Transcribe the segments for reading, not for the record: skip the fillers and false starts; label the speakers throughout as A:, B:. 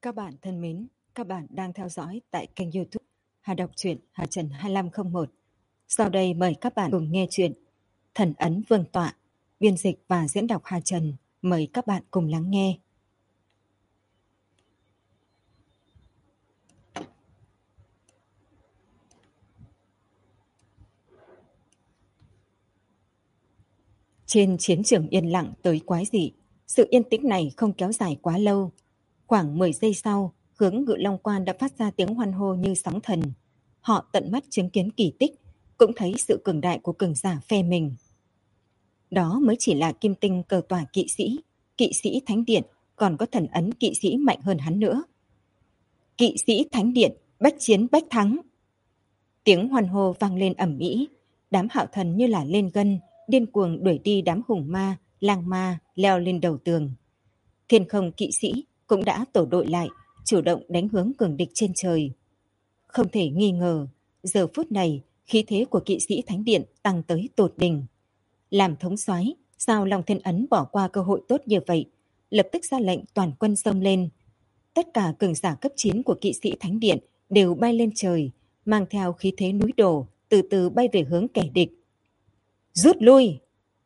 A: Các bạn thân mến, các bạn đang theo dõi tại kênh YouTube Hà Đọc truyện Hà Trần 2501. Sau đây mời các bạn cùng nghe chuyện Thần ấn Vương tọa, biên dịch và diễn đọc Hà Trần. Mời các bạn cùng lắng nghe. Trên chiến trường yên lặng tới quái dị, sự yên tĩnh này không kéo dài quá lâu. Khoảng 10 giây sau, hướng Ngự Long Quan đã phát ra tiếng hoan hô như sóng thần. Họ tận mắt chứng kiến kỳ tích, cũng thấy sự cường đại của cường giả phe mình. Đó mới chỉ là kim tinh cờ tòa kỵ sĩ thánh điện, còn có thần ấn kỵ sĩ mạnh hơn hắn nữa. Kỵ sĩ thánh điện, bách chiến bách thắng. Tiếng hoan hô vang lên ầm ĩ, đám hạo thần như là lên gân, điên cuồng đuổi đi đám hùng ma, lang ma leo lên đầu tường. Thiên không kỵ sĩ cũng đã tổ đội lại, chủ động đánh hướng cường địch trên trời. Không thể nghi ngờ, giờ phút này khí thế của kỵ sĩ thánh điện tăng tới tột đỉnh. Làm thống soái, sao Long Thiên Ấn bỏ qua cơ hội tốt như vậy, lập tức ra lệnh toàn quân xông lên. Tất cả cường giả cấp 9 của kỵ sĩ thánh điện đều bay lên trời, mang theo khí thế núi đổ, từ từ bay về hướng kẻ địch. Rút lui!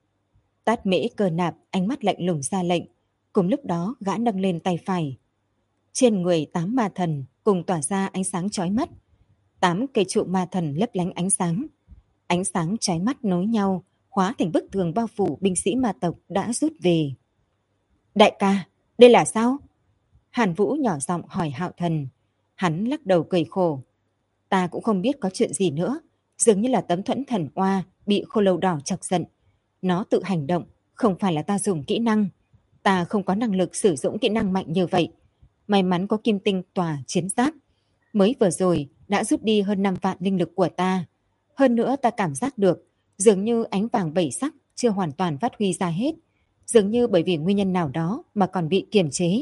A: Tát Mễ Cơ Nạp ánh mắt lạnh lùng ra lệnh, cùng lúc đó gã nâng lên tay phải. Trên người 8 ma thần cùng tỏa ra ánh sáng chói mắt. 8 cây trụ ma thần lấp lánh ánh sáng chói mắt nối nhau, hóa thành bức tường bao phủ binh sĩ ma tộc đã rút về. Đại ca, đây là sao? Hàn Vũ nhỏ giọng hỏi Hạo Thần. Hắn lắc đầu cười khổ. Ta cũng không biết có chuyện gì nữa, dường như là tấm thuẫn thần oa bị khô lâu đỏ chọc giận. Nó tự hành động, không phải là ta dùng kỹ năng. Ta không có năng lực sử dụng kỹ năng mạnh như vậy. May mắn có kim tinh tòa chiến giáp. Mới vừa rồi đã rút đi hơn 5 vạn linh lực của ta. Hơn nữa ta cảm giác được, dường như ánh vàng 7 sắc chưa hoàn toàn phát huy ra hết. Dường như bởi vì nguyên nhân nào đó mà còn bị kiềm chế.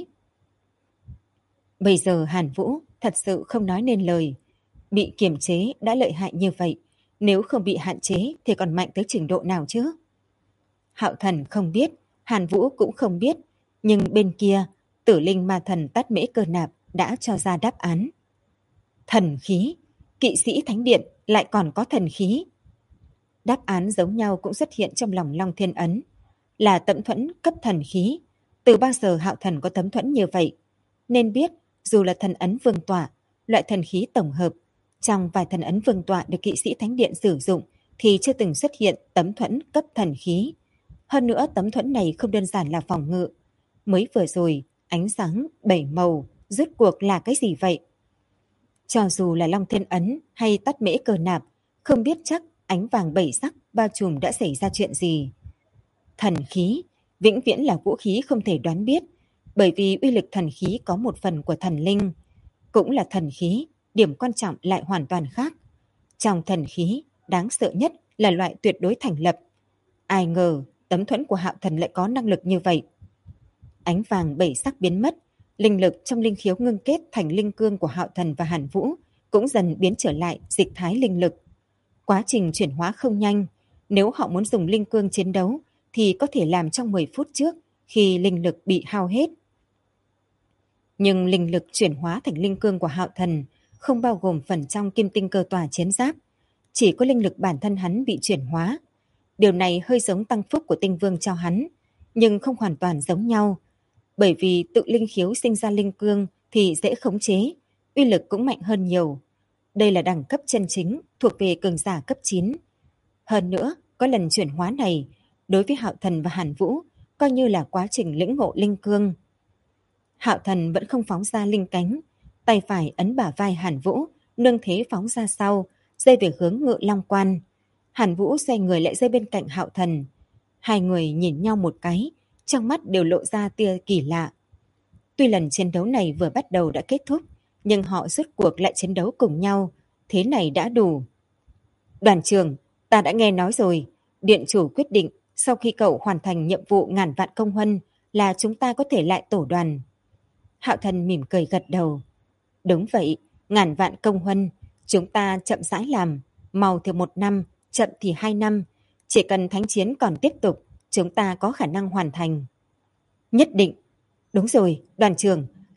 A: Bây giờ Hàn Vũ thật sự không nói nên lời. Bị kiềm chế đã lợi hại như vậy. Nếu không bị hạn chế thì còn mạnh tới trình độ nào chứ? Hạo Thần không biết, Hàn Vũ cũng không biết. Nhưng bên kia, Tử Linh ma thần Tát Mễ Cơ Nạp đã cho ra đáp án. Thần khí, kỵ sĩ thánh điện lại còn có thần khí. Đáp án giống nhau cũng xuất hiện trong lòng Long Thiên Ấn. Là tấm thuẫn cấp thần khí. Từ bao giờ Hạo Thần có tấm thuẫn như vậy? Nên biết, dù là thần ấn vương tọa, loại thần khí tổng hợp, trong vài thần ấn vương tọa được kỵ sĩ thánh điện sử dụng thì chưa từng xuất hiện tấm thuẫn cấp thần khí. Hơn nữa tấm thuẫn này không đơn giản là phòng ngự. Mới vừa rồi, ánh sáng 7 màu, rốt cuộc là cái gì vậy? Cho dù là Long Thiên Ấn hay Tát Mễ Cơ Nạp, không biết chắc ánh vàng 7 sắc bao trùm đã xảy ra chuyện gì. Thần khí, vĩnh viễn là vũ khí không thể đoán biết, bởi vì uy lực thần khí có một phần của thần linh. Cũng là thần khí, điểm quan trọng lại hoàn toàn khác. Trong thần khí, đáng sợ nhất là loại tuyệt đối thành lập. Ai ngờ, tấm thuẫn của Hạo Thần lại có năng lực như vậy. Ánh vàng 7 sắc biến mất, linh lực trong linh khiếu ngưng kết thành linh cương của Hạo Thần và Hàn Vũ cũng dần biến trở lại dịch thái linh lực. Quá trình chuyển hóa không nhanh, nếu họ muốn dùng linh cương chiến đấu thì có thể làm trong 10 phút trước khi linh lực bị hao hết. Nhưng linh lực chuyển hóa thành linh cương của Hạo Thần không bao gồm phần trong kim tinh cơ tòa chiến giáp, chỉ có linh lực bản thân hắn bị chuyển hóa. Điều này hơi giống tăng phúc của tinh vương cho hắn, nhưng không hoàn toàn giống nhau. Bởi vì tự linh khiếu sinh ra linh cương thì dễ khống chế, uy lực cũng mạnh hơn nhiều. Đây là đẳng cấp chân chính thuộc về cường giả cấp 9. Hơn nữa, có lần chuyển hóa này, đối với Hạo Thần và Hàn Vũ, coi như là quá trình lĩnh ngộ linh cương. Hạo Thần vẫn không phóng ra linh cánh, tay phải ấn bả vai Hàn Vũ, nương thế phóng ra sau, rơi về hướng Ngự Long Quan. Hàn Vũ xoay người lại rơi bên cạnh Hạo Thần. Hai người nhìn nhau một cái, trong mắt đều lộ ra tia kỳ lạ. Tuy lần chiến đấu này vừa bắt đầu đã kết thúc, nhưng họ rốt cuộc lại chiến đấu cùng nhau, thế này đã đủ. Đoàn trưởng, ta đã nghe nói rồi, điện chủ quyết định sau khi cậu hoàn thành nhiệm vụ ngàn vạn công huân là chúng ta có thể lại tổ đoàn. Hạo Thần mỉm cười gật đầu. Đúng vậy, ngàn vạn công huân, chúng ta chậm rãi làm, mau thì 1 năm, chậm thì 2 năm, chỉ cần thánh chiến còn tiếp tục, chúng ta có khả năng hoàn thành. Nhất định. Đúng rồi, đoàn trưởng,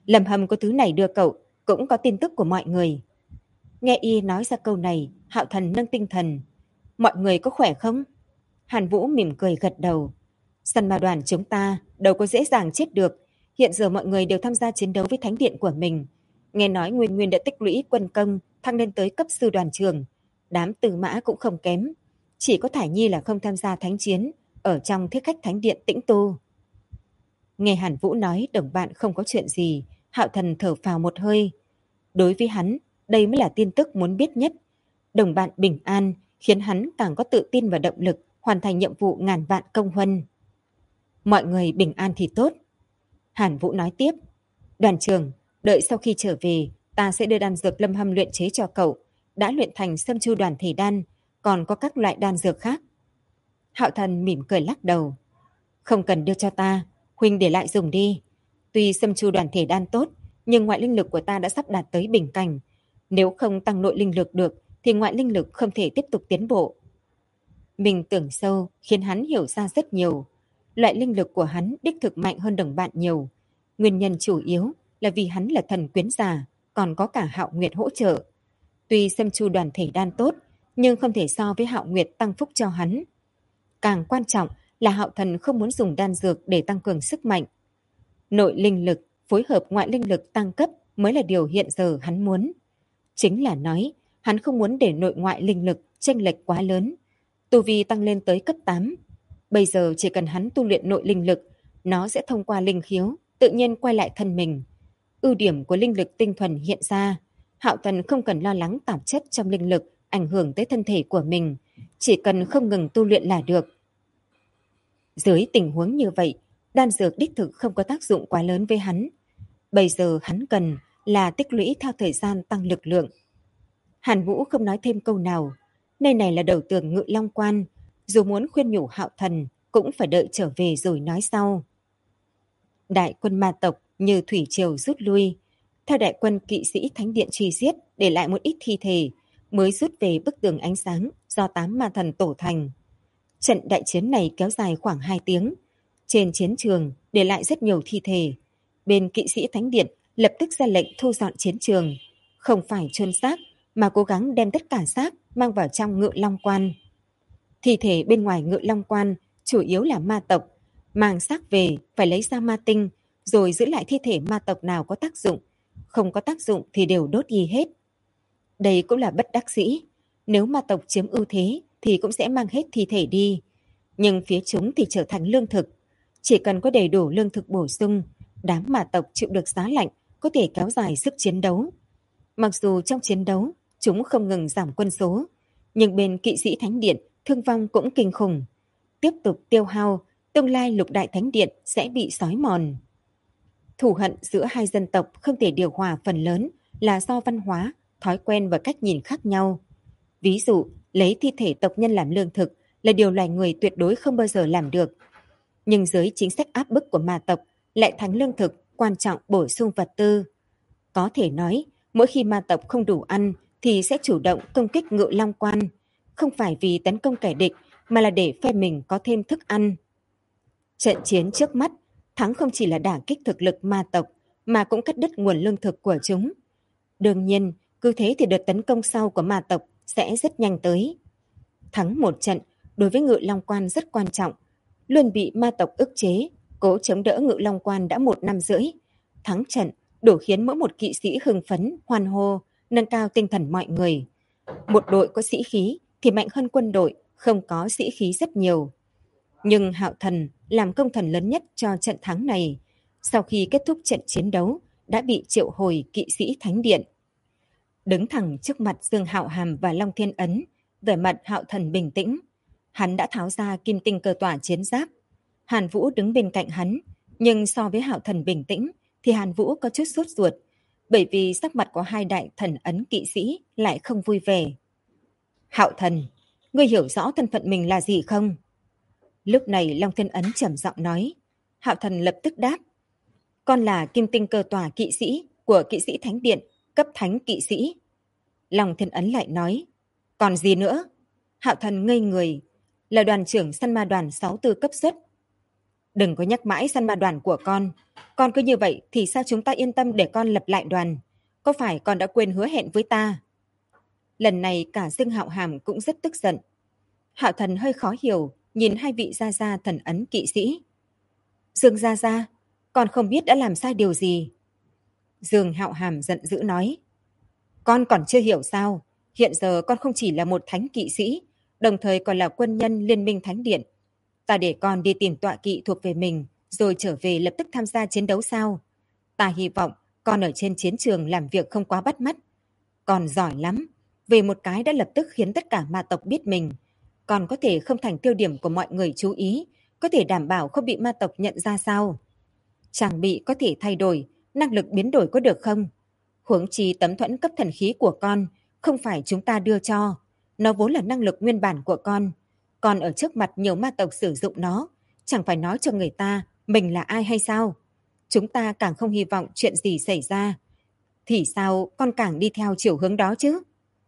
A: Lâm Hâm có thứ này đưa cậu, cũng có tin tức của mọi người. Nghe y nói ra câu này, Hạo Thần nâng tinh thần. Mọi người có khỏe không? Hàn Vũ mỉm cười gật đầu. Săn ma đoàn chúng ta đâu có dễ dàng chết được. Hiện giờ mọi người đều tham gia chiến đấu với thánh điện của mình. Nghe nói Nguyên Nguyên đã tích lũy quân công, thăng lên tới cấp sư đoàn trưởng. Đám Tư Mã cũng không kém. Chỉ có Thải Nhi là không tham gia thánh chiến, ở trong thiết khách thánh điện Tĩnh Tu. Nghe Hàn Vũ nói đồng bạn không có chuyện gì, Hạo Thần thở phào một hơi. Đối với hắn, đây mới là tin tức muốn biết nhất. Đồng bạn bình an khiến hắn càng có tự tin và động lực hoàn thành nhiệm vụ ngàn vạn công huân. Mọi người bình an thì tốt. Hàn Vũ nói tiếp. Đoàn trưởng, đợi sau khi trở về, ta sẽ đưa đan dược Lâm Hâm luyện chế cho cậu. Đã luyện thành Sâm Chu Đoàn thể đan, còn có các loại đan dược khác. Hạo Thần mỉm cười lắc đầu. Không cần đưa cho ta, huynh để lại dùng đi. Tuy Sâm Chu Đoàn thể đan tốt, nhưng ngoại linh lực của ta đã sắp đạt tới bình cảnh. Nếu không tăng nội linh lực được, thì ngoại linh lực không thể tiếp tục tiến bộ. Mình tưởng sâu khiến hắn hiểu ra rất nhiều. Loại linh lực của hắn đích thực mạnh hơn đồng bạn nhiều. Nguyên nhân chủ yếu là vì hắn là thần quyến giả, còn có cả Hạo Nguyệt hỗ trợ. Tuy Sâm Chu Đoàn thể đan tốt, nhưng không thể so với Hạo Nguyệt tăng phúc cho hắn. Càng quan trọng là Hạo Thần không muốn dùng đan dược để tăng cường sức mạnh. Nội linh lực phối hợp ngoại linh lực tăng cấp mới là điều hiện giờ hắn muốn. Chính là nói, hắn không muốn để nội ngoại linh lực chênh lệch quá lớn. Tu vi tăng lên tới cấp 8. Bây giờ chỉ cần hắn tu luyện nội linh lực, nó sẽ thông qua linh khiếu, tự nhiên quay lại thân mình. Ưu điểm của linh lực tinh thuần hiện ra, Hạo Thần không cần lo lắng tạp chất trong linh lực ảnh hưởng tới thân thể của mình, chỉ cần không ngừng tu luyện là được. Dưới tình huống như vậy, đan dược đích thực không có tác dụng quá lớn với hắn. Bây giờ hắn cần là tích lũy theo thời gian tăng lực lượng. Hàn Vũ không nói thêm câu nào. Nơi này là đầu tường Ngự Long Quan, dù muốn khuyên nhủ Hạo Thần cũng phải đợi trở về rồi nói sau. Đại quân ma tộc như thủy triều rút lui, theo đại quân kỵ sĩ thánh điện truy giết để lại một ít thi thể, mới rút về bức tường ánh sáng do 8 ma thần tổ thành. Trận đại chiến này kéo dài khoảng 2 tiếng. Trên chiến trường để lại rất nhiều thi thể. Bên kỵ sĩ thánh điện lập tức ra lệnh thu dọn chiến trường, không phải chôn xác mà cố gắng đem tất cả xác mang vào trong Ngự Long Quan. Thi thể bên ngoài Ngự Long Quan chủ yếu là ma tộc, mang xác về phải lấy ra ma tinh, rồi giữ lại thi thể ma tộc nào có tác dụng, không có tác dụng thì đều đốt đi hết. Đây cũng là bất đắc dĩ, nếu ma tộc chiếm ưu thế thì cũng sẽ mang hết thi thể đi, nhưng phía chúng thì trở thành lương thực. Chỉ cần có đầy đủ lương thực bổ sung, đám ma tộc chịu được giá lạnh, có thể kéo dài sức chiến đấu. Mặc dù trong chiến đấu chúng không ngừng giảm quân số, nhưng bên kỵ sĩ thánh điện thương vong cũng kinh khủng. Tiếp tục tiêu hao, tương lai lục đại thánh điện sẽ bị xói mòn. Thù hận giữa hai dân tộc không thể điều hòa phần lớn là do văn hóa, thói quen và cách nhìn khác nhau. Ví dụ, lấy thi thể tộc nhân làm lương thực là điều loài người tuyệt đối không bao giờ làm được. Nhưng dưới chính sách áp bức của ma tộc lại thành lương thực quan trọng bổ sung vật tư. Có thể nói, mỗi khi ma tộc không đủ ăn thì sẽ chủ động công kích Ngự Long Quan, không phải vì tấn công kẻ địch mà là để phe mình có thêm thức ăn. Trận chiến trước mắt, thắng không chỉ là đả kích thực lực ma tộc mà cũng cắt đứt nguồn lương thực của chúng. Đương nhiên, cứ thế thì đợt tấn công sau của ma tộc sẽ rất nhanh tới. Thắng một trận đối với Ngự Long Quan rất quan trọng, luôn bị ma tộc ức chế, cố chống đỡ Ngự Long Quan đã 1 năm rưỡi. Thắng trận đủ khiến mỗi một kỵ sĩ hưng phấn, hoan hô, nâng cao tinh thần mọi người. Một đội có sĩ khí thì mạnh hơn quân đội không có sĩ khí rất nhiều. Nhưng Hạo Thần làm công thần lớn nhất cho trận thắng này, sau khi kết thúc trận chiến đấu đã bị triệu hồi kỵ sĩ thánh điện. Đứng thẳng trước mặt Dương Hạo Hàm và Long Thiên Ấn, vẻ mặt Hạo Thần bình tĩnh. Hắn đã tháo ra kim tinh cơ tỏa chiến giáp. Hàn Vũ đứng bên cạnh hắn, nhưng so với Hạo Thần bình tĩnh thì Hàn Vũ có chút sốt ruột, bởi vì sắc mặt của hai đại thần ấn kỵ sĩ lại không vui vẻ. Hạo Thần, ngươi hiểu rõ thân phận mình là gì không? Lúc này Long Thiên Ấn trầm giọng nói. Hạo Thần lập tức đáp. Con là kim tinh cơ tỏa kỵ sĩ của kỵ sĩ thánh điện, cấp thánh kỵ sĩ. Long Thiên Ấn lại nói. Còn gì nữa? Hạo Thần ngây người. Là đoàn trưởng săn ma đoàn 64 cấp xuất. Đừng có nhắc mãi săn ma đoàn của con. Con cứ như vậy thì sao chúng ta yên tâm để con lập lại đoàn? Có phải con đã quên hứa hẹn với ta? Lần này cả Dương Hạo Hàm cũng rất tức giận. Hạo Thần hơi khó hiểu, nhìn hai vị gia gia thần ấn kỵ sĩ. Dương gia gia, con không biết đã làm sai điều gì. Dương Hạo Hàm giận dữ nói. Con còn chưa hiểu sao? Hiện giờ con không chỉ là một thánh kỵ sĩ, đồng thời còn là quân nhân Liên minh Thánh Điện. Ta để con đi tìm tọa kỵ thuộc về mình, rồi trở về lập tức tham gia chiến đấu sao? Ta hy vọng con ở trên chiến trường làm việc không quá bắt mắt. Con giỏi lắm, về một cái đã lập tức khiến tất cả ma tộc biết mình. Con có thể không thành tiêu điểm của mọi người chú ý, có thể đảm bảo không bị ma tộc nhận ra sao? Trang bị có thể thay đổi, năng lực biến đổi có được không? Huống chi tấm thuẫn cấp thần khí của con không phải chúng ta đưa cho, nó vốn là năng lực nguyên bản của con. Còn ở trước mặt nhiều ma tộc sử dụng nó, chẳng phải nói cho người ta mình là ai hay sao? Chúng ta càng không hy vọng chuyện gì xảy ra. Thì sao con càng đi theo chiều hướng đó chứ?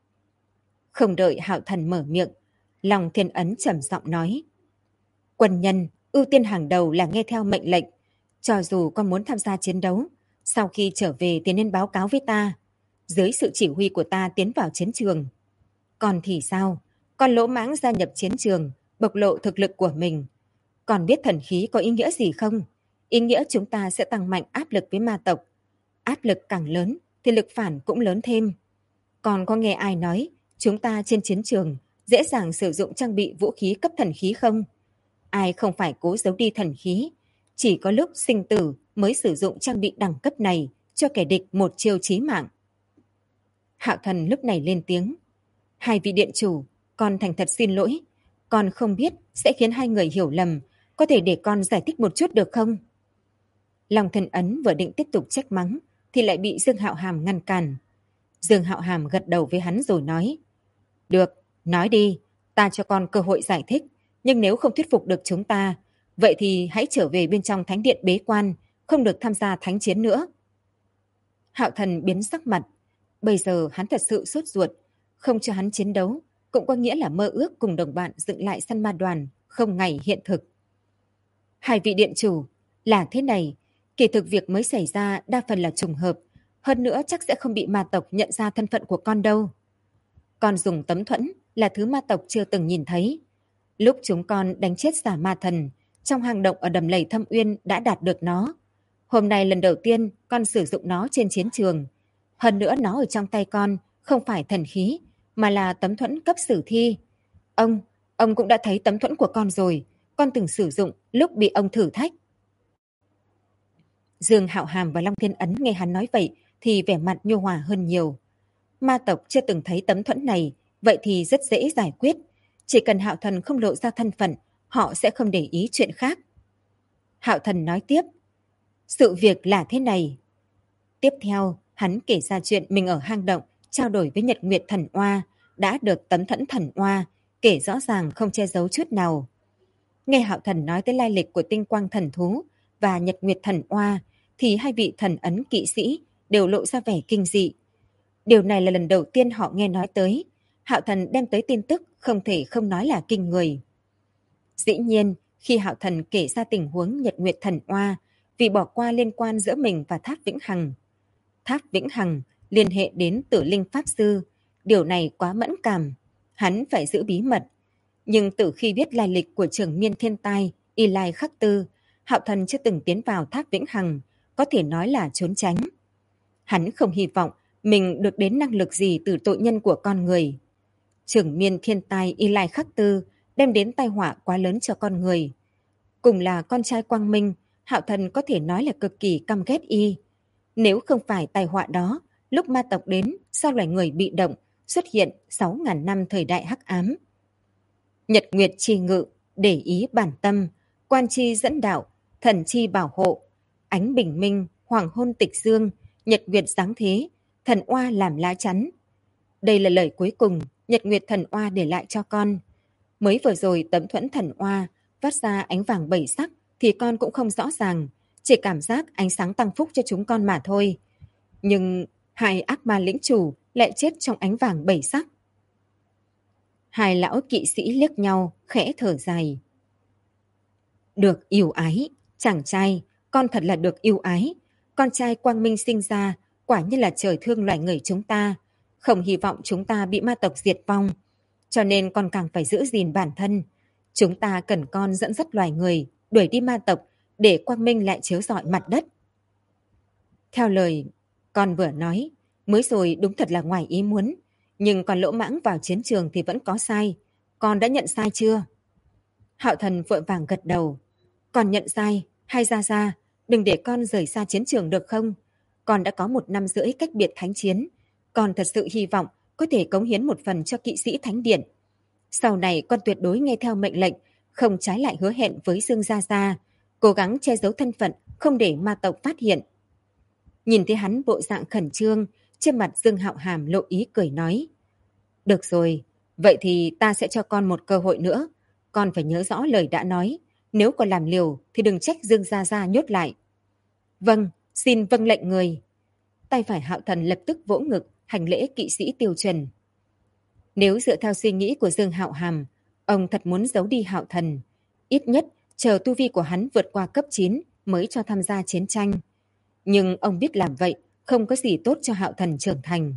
A: Không đợi Hạo Thần mở miệng, Long Thiên Ấn trầm giọng nói. Quân nhân, ưu tiên hàng đầu là nghe theo mệnh lệnh. Cho dù con muốn tham gia chiến đấu, sau khi trở về thì nên báo cáo với ta. Dưới sự chỉ huy của ta tiến vào chiến trường. Còn thì sao? Con lỗ mãng gia nhập chiến trường, bộc lộ thực lực của mình. Còn biết thần khí có ý nghĩa gì không? Ý nghĩa chúng ta sẽ tăng mạnh áp lực với ma tộc. Áp lực càng lớn thì lực phản cũng lớn thêm. Còn có nghe ai nói chúng ta trên chiến trường dễ dàng sử dụng trang bị vũ khí cấp thần khí không? Ai không phải cố giấu đi thần khí, chỉ có lúc sinh tử mới sử dụng trang bị đẳng cấp này cho kẻ địch một chiêu chí mạng. Hạo Thần lúc này lên tiếng. Hai vị điện chủ, con thành thật xin lỗi. Con không biết sẽ khiến hai người hiểu lầm. Có thể để con giải thích một chút được không? Long Thần Ấn vừa định tiếp tục trách mắng thì lại bị Dương Hạo Hàm ngăn cản. Dương Hạo Hàm gật đầu với hắn rồi nói. Được, nói đi, ta cho con cơ hội giải thích. Nhưng nếu không thuyết phục được chúng ta, vậy thì hãy trở về bên trong thánh điện bế quan, không được tham gia thánh chiến nữa. Hạo Thần biến sắc mặt. Bây giờ hắn thật sự sốt ruột. Không cho hắn chiến đấu, cũng có nghĩa là mơ ước cùng đồng bạn dựng lại săn ma đoàn, không ngày hiện thực. Hai vị điện chủ, là thế này, kỳ thực việc mới xảy ra đa phần là trùng hợp. Hơn nữa chắc sẽ không bị ma tộc nhận ra thân phận của con đâu. Con dùng tấm thuẫn là thứ ma tộc chưa từng nhìn thấy. Lúc chúng con đánh chết giả ma thần, trong hang động ở đầm lầy Thâm Uyên đã đạt được nó. Hôm nay lần đầu tiên con sử dụng nó trên chiến trường. Hơn nữa nó ở trong tay con không phải thần khí, mà là tấm thuẫn cấp sử thi. Ông cũng đã thấy tấm thuẫn của con rồi. Con từng sử dụng lúc bị ông thử thách. Dương Hạo Hàm và Long Thiên Ấn nghe hắn nói vậy thì vẻ mặt nhu hòa hơn nhiều. Ma tộc chưa từng thấy tấm thuẫn này, vậy thì rất dễ giải quyết. Chỉ cần Hạo Thần không lộ ra thân phận, họ sẽ không để ý chuyện khác. Hạo Thần nói tiếp. Sự việc là thế này. Tiếp theo, hắn kể ra chuyện mình ở hang động, trao đổi với Nhật Nguyệt Thần Oa, đã được tấm thuẫn thần oa, kể rõ ràng không che giấu chút nào. Nghe Hạo Thần nói tới lai lịch của tinh quang thần thú và Nhật Nguyệt Thần Oa, thì hai vị thần ấn kỵ sĩ đều lộ ra vẻ kinh dị. Điều này là lần đầu tiên họ nghe nói tới. Hạo Thần đem tới tin tức không thể không nói là kinh người. Dĩ nhiên, khi Hạo Thần kể ra tình huống Nhật Nguyệt Thần Oa, vì bỏ qua liên quan giữa mình và Tháp Vĩnh Hằng. Tháp Vĩnh Hằng liên hệ đến Tử Linh Pháp Sư. Điều này quá mẫn cảm. Hắn phải giữ bí mật. Nhưng từ khi biết lai lịch của trưởng miên thiên tai Y Lai Khắc Tư, Hạo Thần chưa từng tiến vào Tháp Vĩnh Hằng, có thể nói là trốn tránh. Hắn không hy vọng mình được đến năng lực gì từ tội nhân của con người. Trưởng miên thiên tai Y Lai Khắc Tư đem đến tai họa quá lớn cho con người. Cùng là con trai quang minh, Hạo Thần có thể nói là cực kỳ căm ghét y. Nếu không phải tai họa đó, lúc ma tộc đến, sao loài người bị động, xuất hiện 6.000 năm thời đại hắc ám. Nhật Nguyệt chi ngự, để ý bản tâm, quan chi dẫn đạo, thần chi bảo hộ, ánh bình minh, hoàng hôn tịch dương, Nhật Nguyệt giáng thế, thần oa làm lá chắn. Đây là lời cuối cùng Nhật Nguyệt thần oa để lại cho con. Mới vừa rồi tấm thuẫn thần oa phát ra ánh vàng bảy sắc thì con cũng không rõ ràng, chỉ cảm giác ánh sáng tăng phúc cho chúng con mà thôi. Nhưng hai ác ma lĩnh chủ lại chết trong ánh vàng bảy sắc. Hai lão kỵ sĩ liếc nhau, khẽ thở dài. Được yêu ái, chàng trai, con thật là được yêu ái. Con trai quang minh sinh ra, quả như là trời thương loài người chúng ta. Không hy vọng chúng ta bị ma tộc diệt vong. Cho nên con càng phải giữ gìn bản thân. Chúng ta cần con dẫn dắt loài người, đuổi đi ma tộc, để quang minh lại chiếu rọi mặt đất. Theo lời con vừa nói, mới rồi đúng thật là ngoài ý muốn. Nhưng còn lỗ mãng vào chiến trường thì vẫn có sai. Con đã nhận sai chưa? Hạo Thần vội vàng gật đầu. Con nhận sai, hay ra ra, đừng để con rời xa chiến trường được không? Con đã có 1 năm rưỡi cách biệt thánh chiến. Con thật sự hy vọng có thể cống hiến một phần cho kỵ sĩ thánh điện. Sau này con tuyệt đối nghe theo mệnh lệnh, không trái lại hứa hẹn với Dương Gia Gia, cố gắng che giấu thân phận, không để ma tộc phát hiện. Nhìn thấy hắn bộ dạng khẩn trương, trên mặt Dương Hạo Hàm lộ ý cười nói. Được rồi, vậy thì ta sẽ cho con một cơ hội nữa. Con phải nhớ rõ lời đã nói. Nếu còn làm liều thì đừng trách Dương Gia Gia nhốt lại. Vâng, xin vâng lệnh người. Tay phải Hạo Thần lập tức vỗ ngực, hành lễ kỵ sĩ Tiêu Chuẩn. Nếu dựa theo suy nghĩ của Dương Hạo Hàm, ông thật muốn giấu đi Hạo Thần. Ít nhất chờ tu vi của hắn vượt qua cấp 9 mới cho tham gia chiến tranh. Nhưng ông biết làm vậy không có gì tốt cho Hạo Thần trưởng thành.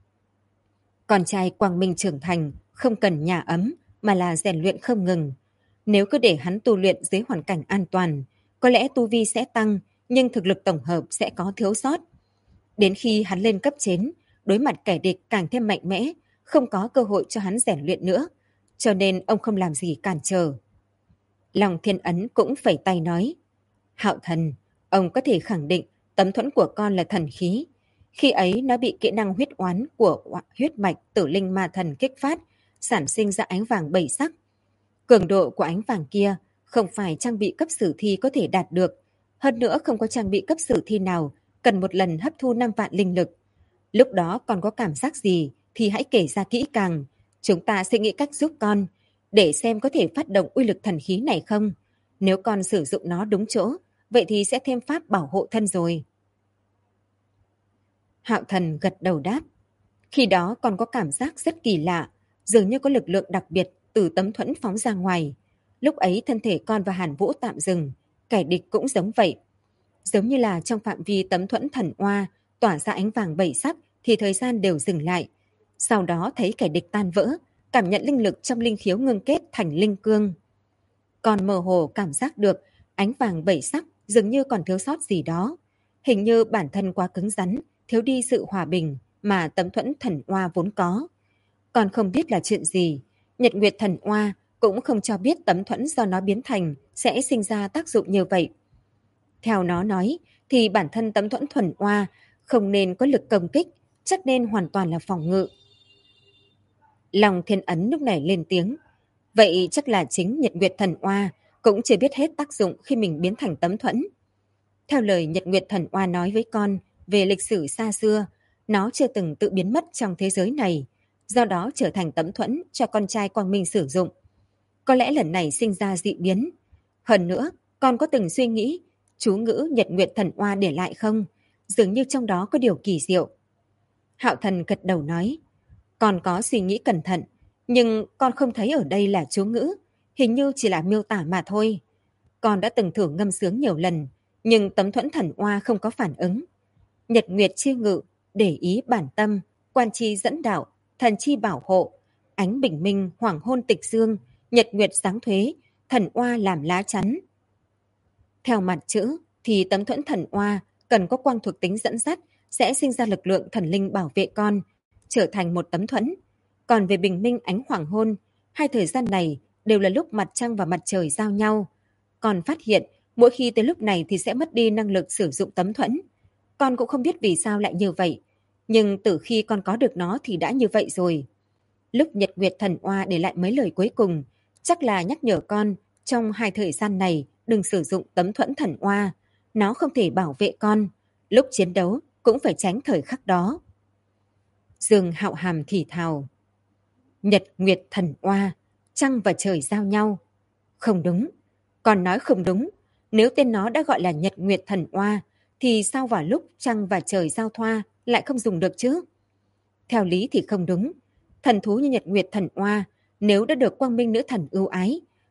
A: Con trai quang minh trưởng thành không cần nhà ấm mà là rèn luyện không ngừng. Nếu cứ để hắn tu luyện dưới hoàn cảnh an toàn, có lẽ tu vi sẽ tăng nhưng thực lực tổng hợp sẽ có thiếu sót. Đến khi hắn lên cấp 9, đối mặt kẻ địch càng thêm mạnh mẽ, không có cơ hội cho hắn rèn luyện nữa, cho nên ông không làm gì cản trở. Lòng Thiên Ấn cũng phẩy tay nói, Hạo Thần, ông có thể khẳng định tấm thuẫn của con là thần khí. Khi ấy nó bị kỹ năng huyết oán của huyết mạch tử linh ma thần kích phát, sản sinh ra ánh vàng 7 sắc. Cường độ của ánh vàng kia không phải trang bị cấp sử thi có thể đạt được. Hơn nữa không có trang bị cấp sử thi nào cần một lần hấp thu 5 vạn linh lực. Lúc đó còn có cảm giác gì thì hãy kể ra kỹ càng. Chúng ta sẽ nghĩ cách giúp con, để xem có thể phát động uy lực thần khí này không. Nếu con sử dụng nó đúng chỗ, vậy thì sẽ thêm pháp bảo hộ thân rồi. Hạo Thần gật đầu đáp. Khi đó con có cảm giác rất kỳ lạ, dường như có lực lượng đặc biệt từ tấm thuẫn phóng ra ngoài. Lúc ấy thân thể con và Hàn Vũ tạm dừng, kẻ địch cũng giống vậy. Giống như là trong phạm vi tấm thuẫn thần oa tỏa ra ánh vàng 7 sắc thì thời gian đều dừng lại. Sau đó thấy kẻ địch tan vỡ, cảm nhận linh lực trong linh khiếu ngưng kết thành linh cương. Còn mơ hồ cảm giác được ánh vàng 7 sắc dường như còn thiếu sót gì đó. Hình như bản thân quá cứng rắn, thiếu đi sự hòa bình mà tấm thuẫn thần oa vốn có. Còn không biết là chuyện gì, Nhật Nguyệt thần oa cũng không cho biết tấm thuẫn do nó biến thành sẽ sinh ra tác dụng như vậy. Theo nó nói thì bản thân tấm thuẫn thuần oa không nên có lực công kích, chắc nên hoàn toàn là phòng ngự. Lòng Thiên Ấn lúc này lên tiếng. Vậy chắc là chính Nhật Nguyệt thần oa cũng chưa biết hết tác dụng khi mình biến thành tấm thuẫn. Theo lời Nhật Nguyệt thần oa nói với con về lịch sử xa xưa, nó chưa từng tự biến mất trong thế giới này, do đó trở thành tấm thuẫn cho con trai Quang Minh sử dụng. Có lẽ lần này sinh ra dị biến. Hơn nữa, con có từng suy nghĩ chú ngữ Nhật Nguyệt thần oa để lại không? Dường như trong đó có điều kỳ diệu. Hạo Thần gật đầu nói, con có suy nghĩ cẩn thận, nhưng con không thấy ở đây là chú ngữ, hình như chỉ là miêu tả mà thôi. Con đã từng thử ngâm sướng nhiều lần, nhưng tấm thuẫn thần oa không có phản ứng. Nhật Nguyệt chi ngự, để ý bản tâm, quan chi dẫn đạo, thần chi bảo hộ, ánh bình minh, hoàng hôn tịch dương, Nhật Nguyệt sáng thuế, thần oa làm lá chắn. Theo mặt chữ thì tấm thuẫn thần oa cần có quang thuộc tính dẫn dắt sẽ sinh ra lực lượng thần linh bảo vệ con, trở thành một tấm thuẫn. Còn về bình minh ánh hoàng hôn, hai thời gian này đều là lúc mặt trăng và mặt trời giao nhau. Con phát hiện mỗi khi tới lúc này thì sẽ mất đi năng lực sử dụng tấm thuẫn. Con cũng không biết vì sao lại như vậy, nhưng từ khi con có được nó thì đã như vậy rồi. Lúc Nhật Nguyệt thần oa để lại mấy lời cuối cùng, chắc là nhắc nhở con trong hai thời gian này đừng sử dụng tấm thuẫn thần oa. Nó không thể bảo vệ con. Lúc chiến đấu cũng phải tránh thời khắc đó. Dương Hạo Hàm thì thào. Nhật Nguyệt thần oa, trăng và trời giao nhau. Không đúng. Con nói không đúng. Nếu tên nó đã gọi là Nhật Nguyệt thần oa, thì sao vào lúc trăng và trời giao thoa lại không dùng được chứ? Theo lý thì không đúng. Thần thú như Nhật Nguyệt thần oa, nếu đã được Quang Minh nữ thần ưu ái,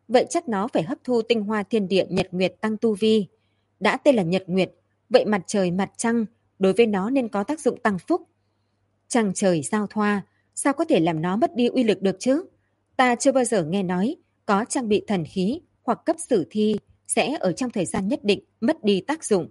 A: vậy chắc nó phải hấp thu tinh hoa thiên địa nhật nguyệt tăng tu vi. Đã tên là nhật nguyệt, vậy mặt trời mặt trăng đối với nó nên có tác dụng tăng phúc. Trăng trời giao thoa, sao có thể làm nó mất đi uy lực được chứ? Ta chưa bao giờ nghe nói có trang bị thần khí hoặc cấp sử thi sẽ ở trong thời gian nhất định mất đi tác dụng.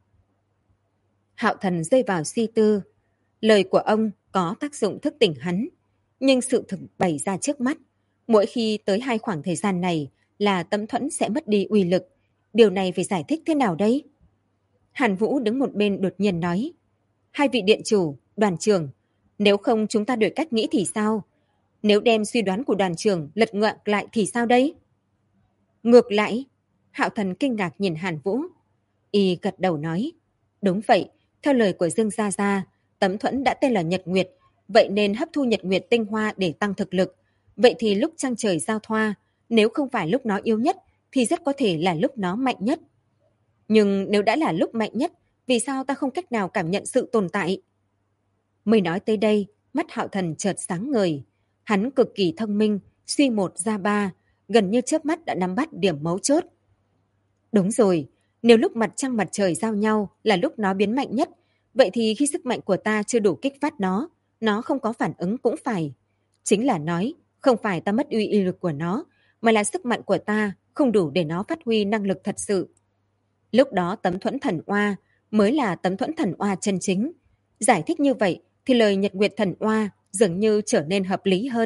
A: Hạo Thần rơi vào suy tư. Lời của ông có tác dụng thức tỉnh hắn, nhưng sự thực bày ra trước mắt. Mỗi khi tới hai khoảng thời gian này là tấm thuẫn sẽ mất đi uy lực. Điều này phải giải thích thế nào đây? Hàn Vũ đứng một bên đột nhiên nói. Hai vị điện chủ, đoàn trưởng, nếu không chúng ta đổi cách nghĩ thì sao? Nếu đem suy đoán của đoàn trưởng lật ngược lại thì sao đây? Ngược lại? Hạo Thần kinh ngạc nhìn Hàn Vũ. Y gật đầu nói. Đúng vậy, theo lời của Dương Gia Gia, tấm thuẫn đã tên là Nhật Nguyệt, vậy nên hấp thu Nhật Nguyệt tinh hoa để tăng thực lực. Vậy thì lúc trăng trời giao thoa, nếu không phải lúc nó yếu nhất, thì rất có thể là lúc nó mạnh nhất. Nhưng nếu đã là lúc mạnh nhất, vì sao ta không cách nào cảm nhận sự tồn tại? Mới nói tới đây, mắt Hạo Thần chợt sáng ngời. Hắn cực kỳ thông minh, suy một ra ba, gần như chớp mắt đã nắm bắt điểm mấu chốt. Đúng rồi, nếu lúc mặt trăng mặt trời giao nhau là lúc nó biến mạnh nhất, vậy thì khi sức mạnh của ta chưa đủ kích phát nó không có phản ứng cũng phải. Chính là nói, không phải ta mất uy lực của nó, mà là sức mạnh của ta không đủ để nó phát huy năng lực thật sự. Lúc đó tấm thuẫn thần oa mới là tấm thuẫn thần oa chân chính. Giải thích như vậy thì lời Nhật Nguyệt thần oa dường như trở nên hợp lý hơn.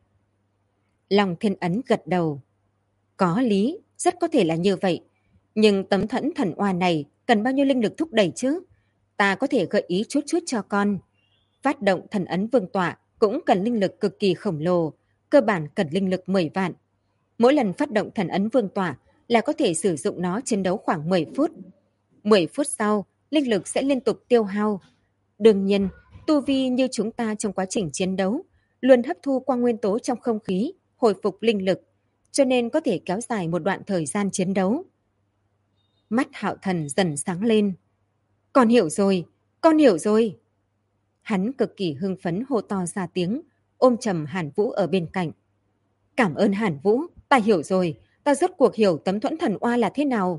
A: Long Thiên Ấn gật đầu. Có lý, rất có thể là như vậy. Nhưng tấm thuẫn thần oa này cần bao nhiêu linh lực thúc đẩy chứ? Ta có thể gợi ý chút chút cho con. Phát động thần ấn vương tọa cũng cần linh lực cực kỳ khổng lồ, cơ bản cần linh lực 10 vạn. Mỗi lần phát động thần ấn vương tọa là có thể sử dụng nó chiến đấu khoảng 10 phút. 10 phút sau, linh lực sẽ liên tục tiêu hao. Đương nhiên, tu vi như chúng ta trong quá trình chiến đấu luôn hấp thu quang nguyên tố trong không khí, hồi phục linh lực, cho nên có thể kéo dài một đoạn thời gian chiến đấu. Mắt Hạo Thần dần sáng lên. Con hiểu rồi, con hiểu rồi. Hắn cực kỳ hưng phấn hô to ra tiếng, ôm chầm Hàn Vũ ở bên cạnh. Cảm ơn Hàn Vũ, ta hiểu rồi, ta rốt cuộc hiểu tấm thuẫn thần oa là thế nào.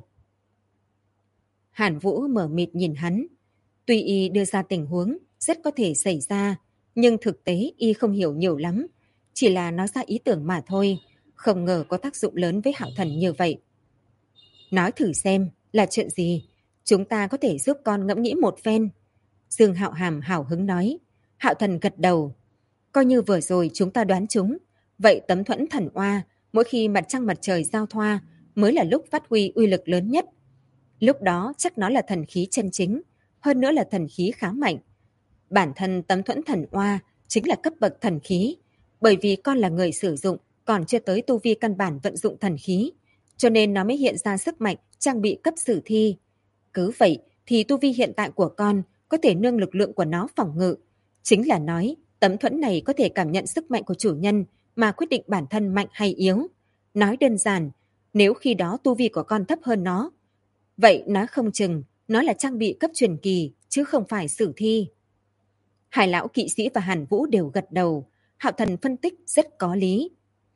A: Hàn Vũ mở mịt nhìn hắn. Tuy y đưa ra tình huống rất có thể xảy ra, nhưng thực tế y không hiểu nhiều lắm. Chỉ là nói ra ý tưởng mà thôi, không ngờ có tác dụng lớn với Hạo Thần như vậy. Nói thử xem, là chuyện gì? Chúng ta có thể giúp con ngẫm nghĩ một phen. Dương Hạo Hàm hào hứng nói. Hạo Thần gật đầu. Coi như vừa rồi chúng ta đoán chúng. Vậy tấm thuẫn thần oa, mỗi khi mặt trăng mặt trời giao thoa, mới là lúc phát huy uy lực lớn nhất. Lúc đó chắc nó là thần khí chân chính, hơn nữa là thần khí khá mạnh. Bản thân tấm thuẫn thần oa chính là cấp bậc thần khí, bởi vì con là người sử dụng, còn chưa tới tu vi căn bản vận dụng thần khí, cho nên nó mới hiện ra sức mạnh trang bị cấp sử thi. Cứ vậy thì tu vi hiện tại của con có thể nương lực lượng của nó phòng ngự. Chính là nói, tấm thuẫn này có thể cảm nhận sức mạnh của chủ nhân mà quyết định bản thân mạnh hay yếu. Nói đơn giản, nếu khi đó tu vi của con thấp hơn nó, vậy nói không chừng nó là trang bị cấp truyền kỳ chứ không phải sử thi. Hải lão kỵ sĩ và Hàn Vũ đều gật đầu. Hạo Thần phân tích rất có lý.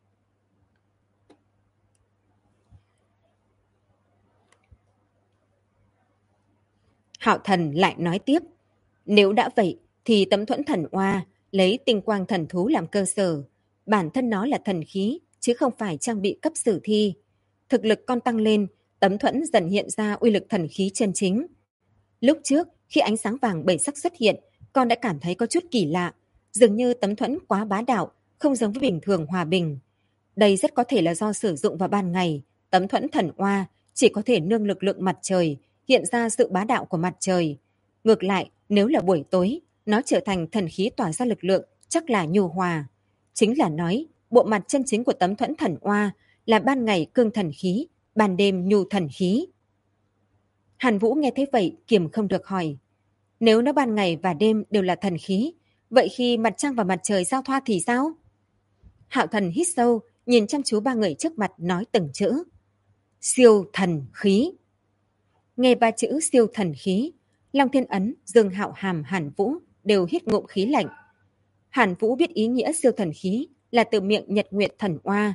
A: Hạo Thần lại nói tiếp. Nếu đã vậy thì tấm thuẫn thần oa lấy tinh quang thần thú làm cơ sở. Bản thân nó là thần khí chứ không phải trang bị cấp sử thi. Thực lực con tăng lên, tấm thuẫn dần hiện ra uy lực thần khí chân chính. Lúc trước, khi ánh sáng vàng bảy sắc xuất hiện, con đã cảm thấy có chút kỳ lạ. Dường như tấm thuẫn quá bá đạo, không giống với bình thường hòa bình. Đây rất có thể là do sử dụng vào ban ngày. Tấm thuẫn thần oa chỉ có thể nương lực lượng mặt trời, hiện ra sự bá đạo của mặt trời. Ngược lại, nếu là buổi tối, nó trở thành thần khí tỏa ra lực lượng, chắc là nhu hòa. Chính là nói, bộ mặt chân chính của tấm thuẫn thần oa là ban ngày cương thần khí, ban đêm nhu thần khí. Hàn Vũ nghe thấy vậy kiềm không được hỏi. Nếu nó ban ngày và đêm đều là thần khí, vậy khi mặt trăng và mặt trời giao thoa thì sao? Hạo Thần hít sâu, nhìn chăm chú ba người trước mặt nói từng chữ. Siêu thần khí. Nghe ba chữ siêu thần khí, Long Thiên Ấn, Dương Hạo Hàm, Hàn Vũ đều hít ngụm khí lạnh. Hàn Vũ biết ý nghĩa siêu thần khí là từ miệng Nhật Nguyệt thần oa,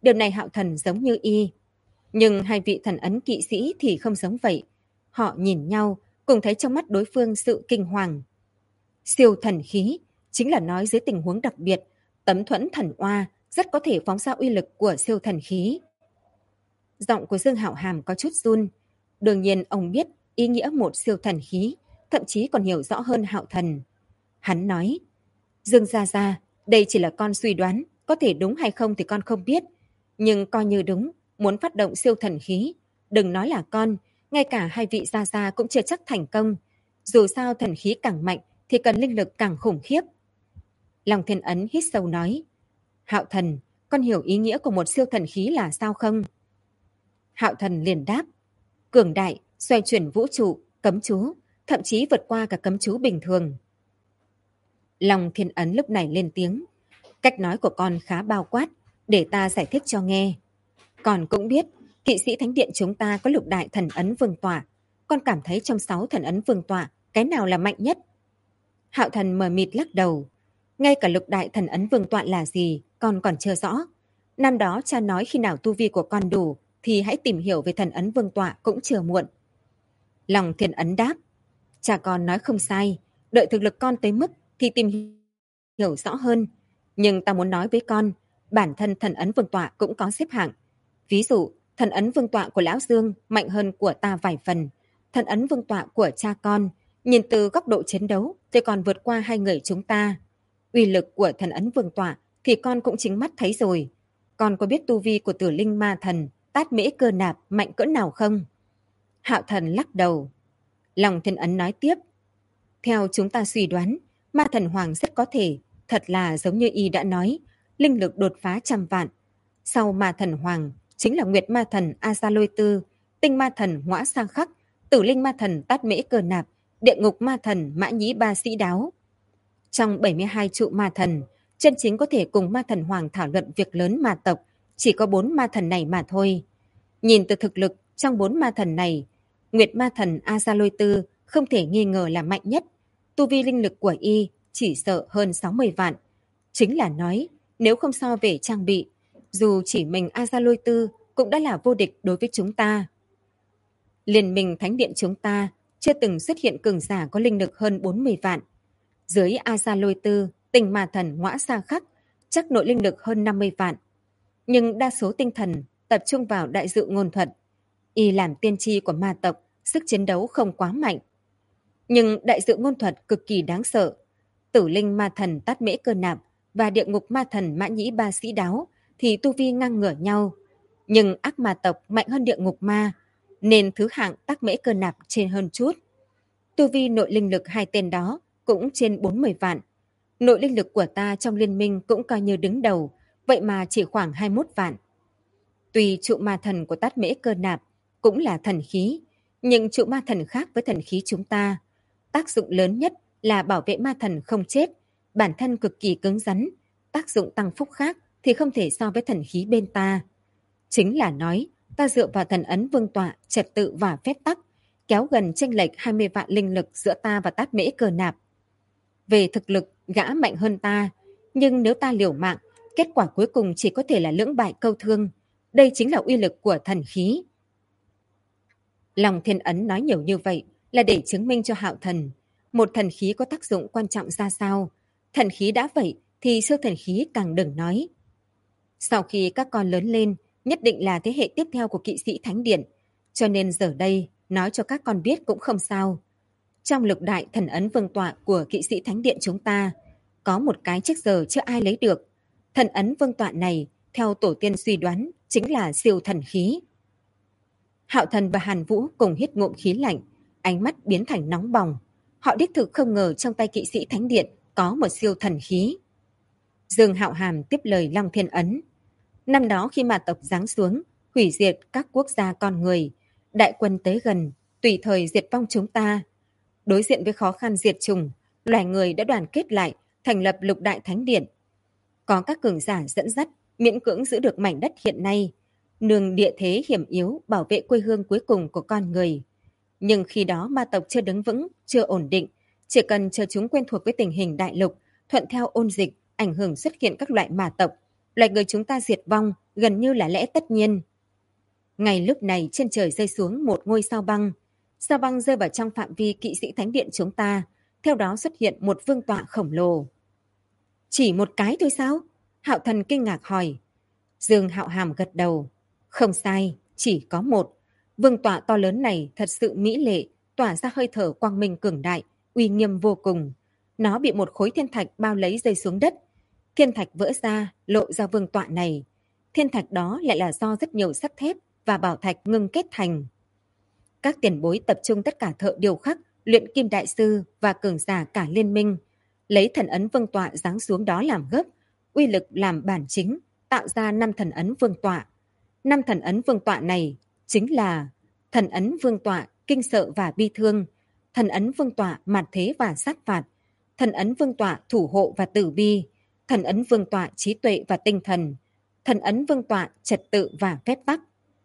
A: Điều này Hạo Thần giống như y. Nhưng hai vị thần ấn kỵ sĩ thì không giống vậy. Họ nhìn nhau, cùng thấy trong mắt đối phương sự kinh hoàng. Siêu thần khí chính là nói dưới tình huống đặc biệt, tấm thuẫn thần oa rất có thể phóng ra uy lực của siêu thần khí. Giọng của Dương Hạo Hàm có chút run. Đương nhiên ông biết ý nghĩa một siêu thần khí, thậm chí còn hiểu rõ hơn Hạo Thần. Hắn nói, Dương Gia Gia, đây chỉ là con suy đoán, có thể đúng hay không thì con không biết. Nhưng coi như đúng, muốn phát động siêu thần khí, đừng nói là con, ngay cả hai vị Gia Gia cũng chưa chắc thành công. Dù sao thần khí càng mạnh thì cần linh lực càng khủng khiếp. Long Thiên Ấn hít sâu nói, Hạo Thần, con hiểu ý nghĩa của một siêu thần khí là sao không? Hạo Thần liền đáp, cường đại, xoay chuyển vũ trụ, cấm chú, thậm chí vượt qua cả cấm chú bình thường. Long Thiên Ấn lúc này lên tiếng, cách nói của con khá bao quát, để ta giải thích cho nghe. Con cũng biết, kỵ sĩ thánh điện chúng ta có lục đại thần ấn vương tọa. Con cảm thấy trong 6 thần ấn vương tọa, cái nào là mạnh nhất? Hạo Thần mờ mịt lắc đầu. Ngay cả lục đại thần ấn vương tọa là gì, con còn chưa rõ. Năm đó cha nói khi nào tu vi của con đủ, thì hãy tìm hiểu về thần ấn vương tọa cũng chưa muộn. Long Thiên Ấn đáp, cha con nói không sai, đợi thực lực con tới mức thì tìm hiểu rõ hơn. Nhưng ta muốn nói với con, bản thân thần ấn vương tọa cũng có xếp hạng. Ví dụ, thần ấn vương tọa của Lão Dương mạnh hơn của ta vài phần. Thần ấn vương tọa của cha con, nhìn từ góc độ chiến đấu thì còn vượt qua hai người chúng ta. Uy lực của thần ấn vương tọa thì con cũng chính mắt thấy rồi. Con có biết tu vi của Tử Linh Ma Thần, Tát Mễ Cơ Nạp mạnh cỡ nào không? Hạo Thần lắc đầu. Long Thiên Ấn nói tiếp. Theo chúng ta suy đoán, Ma Thần Hoàng rất có thể, thật là giống như y đã nói, linh lực đột phá 100 vạn. Sau Ma Thần Hoàng, chính là Nguyệt Ma Thần A Sa Lôi Tư, Tinh Ma Thần Ngõa Sang Khắc, Tử Linh Ma Thần Tát Mễ Cơ Nạp, Địa Ngục Ma Thần Mã Nhĩ Ba Sĩ Đáo. Trong 72 trụ ma thần, chân chính có thể cùng Ma Thần Hoàng thảo luận việc lớn ma tộc, chỉ có 4 ma thần này mà thôi. Nhìn từ thực lực trong 4 ma thần này, Nguyệt Ma Thần A Sa Lôi Tư không thể nghi ngờ là mạnh nhất. Tu vi linh lực của y chỉ sợ hơn 60 vạn. Chính là nói, nếu không so về trang bị, dù chỉ mình A Sa Lôi Tư cũng đã là vô địch đối với chúng ta. Liên minh Thánh Điện chúng ta chưa từng xuất hiện cường giả có linh lực hơn 40 vạn. Dưới A Sa Lôi Tư, Tinh Ma Thần Ngõa Sa Khắc chắc nội linh lực hơn 50 vạn. Nhưng đa số tinh thần tập trung vào đại dự ngôn thuật. Y làm tiên tri của ma tộc, sức chiến đấu không quá mạnh. Nhưng đại dự ngôn thuật cực kỳ đáng sợ. Tử Linh Ma Thần Tát Mễ Cơ Nạp và Địa Ngục Ma Thần Mã Nhĩ Ba Sĩ Đáo thì tu vi ngang ngửa nhau. Nhưng ác ma tộc mạnh hơn Địa Ngục Ma, nên thứ hạng Tát Mễ Cơ Nạp trên hơn chút. Tu vi nội linh lực hai tên đó cũng trên 40 vạn. Nội linh lực của ta trong liên minh cũng coi như đứng đầu, vậy mà chỉ khoảng 21 vạn. Tuy trụ ma thần của Tát Mễ Cơ Nạp cũng là thần khí, nhưng trụ ma thần khác với thần khí chúng ta. Tác dụng lớn nhất là bảo vệ ma thần không chết, bản thân cực kỳ cứng rắn. Tác dụng tăng phúc khác thì không thể so với thần khí bên ta. Chính là nói, ta dựa vào thần ấn vương tọa, trật tự và phép tắc, kéo gần chênh lệch 20 vạn linh lực giữa ta và Tát Mễ Cơ Nạp. Về thực lực, gã mạnh hơn ta, nhưng nếu ta liều mạng, kết quả cuối cùng chỉ có thể là lưỡng bại câu thương. Đây chính là uy lực của thần khí. Long Thiên Ấn nói nhiều như vậy là để chứng minh cho Hạo Thần một thần khí có tác dụng quan trọng ra sao. Thần khí đã vậy thì siêu thần khí càng đừng nói. Sau khi các con lớn lên, nhất định là thế hệ tiếp theo của kỵ sĩ Thánh Điện, cho nên giờ đây nói cho các con biết cũng không sao. Trong lục đại thần ấn vương tọa của kỵ sĩ Thánh Điện chúng ta, có một cái trước giờ chưa ai lấy được. Thần ấn vương tọa này, theo tổ tiên suy đoán, chính là siêu thần khí. Hạo Thần và Hàn Vũ cùng hít ngụm khí lạnh, ánh mắt biến thành nóng bỏng. Họ đích thực không ngờ trong tay kỵ sĩ Thánh Điện có một siêu thần khí. Dương Hạo Hàm tiếp lời Long Thiên Ấn. Năm đó khi ma tộc giáng xuống, hủy diệt các quốc gia con người, đại quân tới gần, tùy thời diệt vong chúng ta. Đối diện với khó khăn diệt chủng, loài người đã đoàn kết lại, thành lập lục đại thánh điện. Có các cường giả dẫn dắt, miễn cưỡng giữ được mảnh đất hiện nay, nương địa thế hiểm yếu bảo vệ quê hương cuối cùng của con người. Nhưng khi đó ma tộc chưa đứng vững, chưa ổn định, chỉ cần chờ chúng quen thuộc với tình hình đại lục, thuận theo ôn dịch, ảnh hưởng xuất hiện các loại ma tộc, Loài người chúng ta diệt vong gần như là lẽ tất nhiên. Ngay lúc này trên trời rơi xuống một ngôi sao băng. Sao băng rơi vào trong phạm vi kỵ sĩ thánh điện chúng ta. Theo đó xuất hiện một vương tọa khổng lồ. Chỉ một cái thôi sao? Hạo Thần kinh ngạc hỏi. Dương Hạo Hàm gật đầu. Không sai, chỉ có một. Vương tọa to lớn này thật sự mỹ lệ, tỏa ra hơi thở quang minh cường đại, uy nghiêm vô cùng. Nó bị một khối thiên thạch bao lấy rơi xuống đất. Thiên thạch vỡ ra, lộ ra vương tọa này. Thiên thạch đó lại là do rất nhiều sắt thép và bảo thạch ngưng kết thành. Các tiền bối tập trung tất cả thợ điêu khắc, luyện kim đại sư và cường giả cả liên minh, lấy thần ấn vương tọa giáng xuống đó làm gốc, uy lực làm bản chính, tạo ra 5 thần ấn vương tọa. 5 thần ấn vương tọa này chính là thần ấn vương tọa kinh sợ và bi thương, thần ấn vương tọa mạt thế và sát phạt, thần ấn vương tọa thủ hộ và tử bi, thần ấn vương tọa trí tuệ và tinh thần, thần ấn vương tọa trật tự và phép tắc.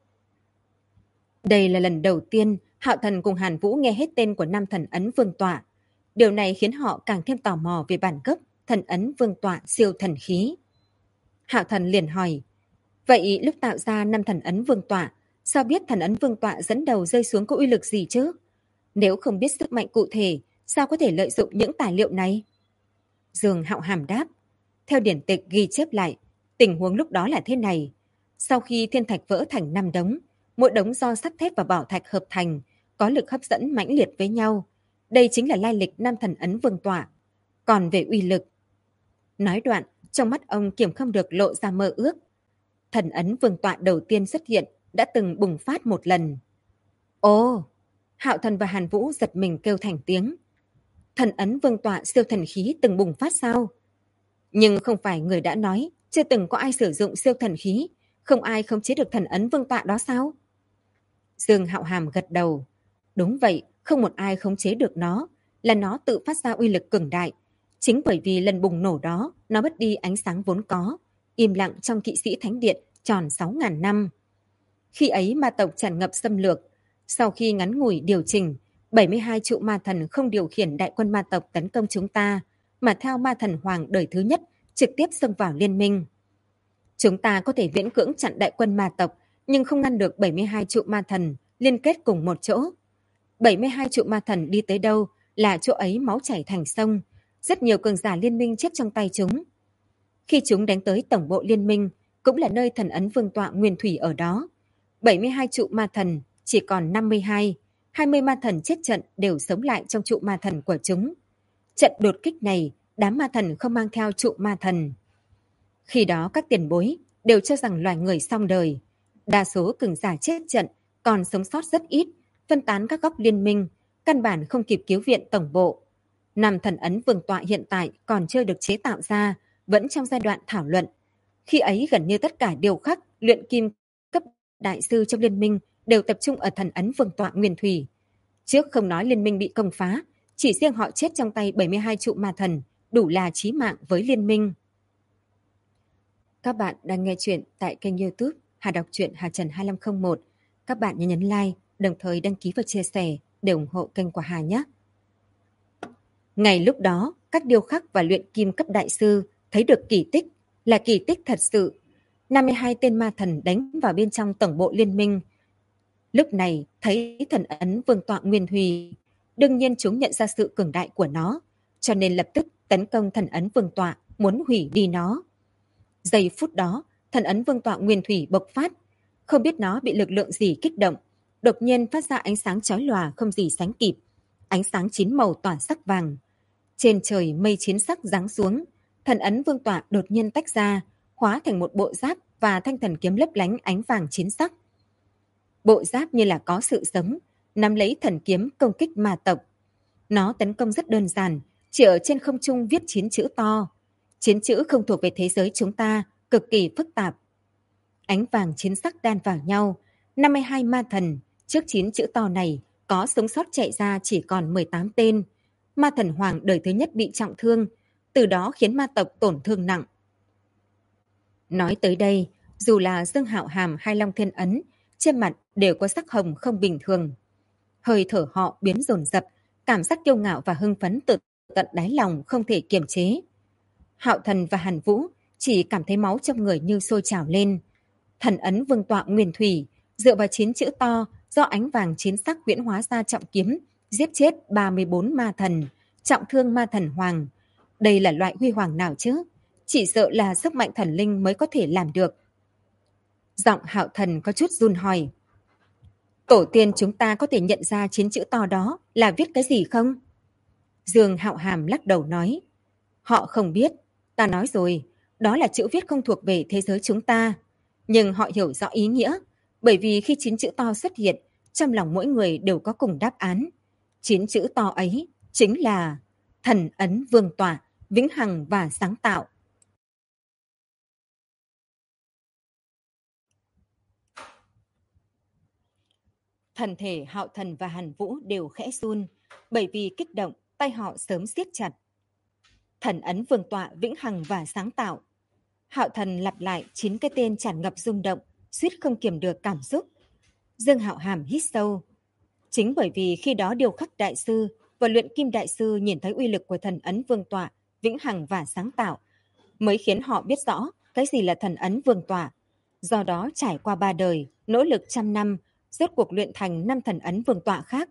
A: Đây là lần đầu tiên Hạo Thần cùng Hàn Vũ nghe hết tên của 5 thần ấn vương tọa. Điều này khiến họ càng thêm tò mò về bản gốc thần ấn vương tọa siêu thần khí. Hạo Thần liền hỏi, vậy lúc tạo ra 5 thần ấn vương tọa, sao biết thần ấn vương tọa dẫn đầu rơi xuống có uy lực gì chứ? Nếu không biết sức mạnh cụ thể, sao có thể lợi dụng những tài liệu này? Dương Hạo Hàm đáp, theo điển tịch ghi chép lại, tình huống lúc đó là thế này. Sau khi thiên thạch vỡ thành 5 đống, mỗi đống do sắt thép và bảo thạch hợp thành, có lực hấp dẫn mãnh liệt với nhau. Đây chính là lai lịch 5 thần ấn vương tọa. Còn về uy lực, nói đoạn, trong mắt ông kiềm không được lộ ra mơ ước. Thần ấn vương tọa đầu tiên xuất hiện đã từng bùng phát một lần. Ồ! Hạo Thần và Hàn Vũ giật mình kêu thành tiếng. Thần ấn vương tọa siêu thần khí từng bùng phát sao? Nhưng không phải người đã nói chưa từng có ai sử dụng siêu thần khí, không ai khống chế được thần ấn vương tọa đó sao? Dương Hạo Hàm gật đầu. Đúng vậy, không một ai khống chế được nó, là nó tự phát ra uy lực cường đại. Chính bởi vì lần bùng nổ đó, nó mất đi ánh sáng vốn có, im lặng trong kỵ sĩ thánh điện tròn 6.000 năm. Khi ấy ma tộc tràn ngập xâm lược, sau khi ngắn ngủi điều chỉnh, 72 trụ ma thần không điều khiển đại quân ma tộc tấn công chúng ta, mà theo ma thần hoàng đời thứ nhất trực tiếp xông vào liên minh. Chúng ta có thể viễn cưỡng chặn đại quân ma tộc, nhưng không ngăn được 72 trụ ma thần liên kết cùng một chỗ. 72 trụ ma thần đi tới đâu là chỗ ấy máu chảy thành sông, rất nhiều cường giả liên minh chết trong tay chúng. Khi chúng đánh tới tổng bộ liên minh, cũng là nơi thần ấn vương tọa nguyên thủy ở đó. 72 trụ ma thần chỉ còn 52, 20 ma thần chết trận đều sống lại trong trụ ma thần của chúng. Trận đột kích này, đám ma thần không mang theo trụ ma thần. Khi đó các tiền bối đều cho rằng loài người xong đời. Đa số cường giả chết trận, còn sống sót rất ít, phân tán các góc liên minh, căn bản không kịp cứu viện tổng bộ. 5 thần ấn vương tọa hiện tại còn chưa được chế tạo ra, vẫn trong giai đoạn thảo luận. Khi ấy gần như tất cả điêu khắc, luyện kim cấp đại sư trong liên minh đều tập trung ở thần ấn vương tọa nguyên thủy. Trước không nói liên minh bị công phá, chỉ riêng họ chết trong tay 72 trụ ma thần, đủ là chí mạng với liên minh. Các bạn đang nghe chuyện tại kênh YouTube Hà Đọc truyện Hà Trần 2501. Các bạn nhớ nhấn like, đồng thời đăng ký và chia sẻ để ủng hộ kênh của Hà nhé. Ngày lúc đó, các điêu khắc và luyện kim cấp đại sư thấy được kỳ tích, là kỳ tích thật sự. 52 tên ma thần đánh vào bên trong tổng bộ liên minh. Lúc này thấy thần ấn vương tọa nguyên thủy, đương nhiên chúng nhận ra sự cường đại của nó, cho nên lập tức tấn công thần ấn vương tọa, muốn hủy đi nó. Giây phút đó, thần ấn vương tọa nguyên thủy bộc phát, không biết nó bị lực lượng gì kích động, đột nhiên phát ra ánh sáng chói lòa không gì sánh kịp, ánh sáng 9 màu tỏa sắc vàng. Trên trời mây chiến sắc giáng xuống, thần ấn vương tọa đột nhiên tách ra, hóa thành một bộ giáp và thanh thần kiếm lấp lánh ánh vàng chiến sắc. Bộ giáp như là có sự sống, nắm lấy thần kiếm công kích ma tộc. Nó tấn công rất đơn giản, chỉ ở trên không trung viết 9 chữ to. 9 chữ không thuộc về thế giới chúng ta, cực kỳ phức tạp. Ánh vàng chiến sắc đan vào nhau, 52 ma thần, trước 9 chữ to này, có sống sót chạy ra chỉ còn 18 tên. Ma thần hoàng đời thứ nhất bị trọng thương, từ đó khiến ma tộc tổn thương nặng. Nói tới đây, dù là Dương Hạo Hàm hay Long Thiên Ấn, trên mặt đều có sắc hồng không bình thường. Hơi thở họ biến dồn dập, cảm giác kiêu ngạo và hưng phấn từ tận đáy lòng không thể kiềm chế. Hạo Thần và Hàn Vũ chỉ cảm thấy máu trong người như sôi trào lên. Thần ấn vương tọa nguyên thủy, dựa vào 9 chữ to do ánh vàng chiến sắc huyễn hóa ra trọng kiếm, giết chết 34 ma thần, trọng thương ma thần hoàng. Đây là loại huy hoàng nào chứ? Chỉ sợ là sức mạnh thần linh mới có thể làm được. Giọng Hạo Thần có chút run hỏi. Tổ tiên chúng ta có thể nhận ra 9 chữ to đó là viết cái gì không? Dương Hạo Hàm lắc đầu nói. Họ không biết, ta nói rồi, đó là chữ viết không thuộc về thế giới chúng ta. Nhưng họ hiểu rõ ý nghĩa, bởi vì khi 9 chữ to xuất hiện, trong lòng mỗi người đều có cùng đáp án. 9 chữ to ấy chính là thần ấn vương tọa, vĩnh hằng và sáng tạo. Thần thể Hạo Thần và Hàn Vũ đều khẽ run, bởi vì kích động, tay họ sớm siết chặt. Thần ấn vương tọa, vĩnh hằng và sáng tạo. Hạo Thần lặp lại 9 cái tên tràn ngập rung động, suýt không kiềm được cảm xúc. Dương Hạo Hàm hít sâu. Chính bởi vì khi đó Điêu Khắc Đại Sư và Luyện Kim Đại Sư nhìn thấy uy lực của thần ấn vương tọa, vĩnh hằng và sáng tạo, mới khiến họ biết rõ cái gì là thần ấn vương tọa. Do đó trải qua 3 đời, nỗ lực trăm năm, rốt cuộc luyện thành 5 thần ấn vương tọa khác.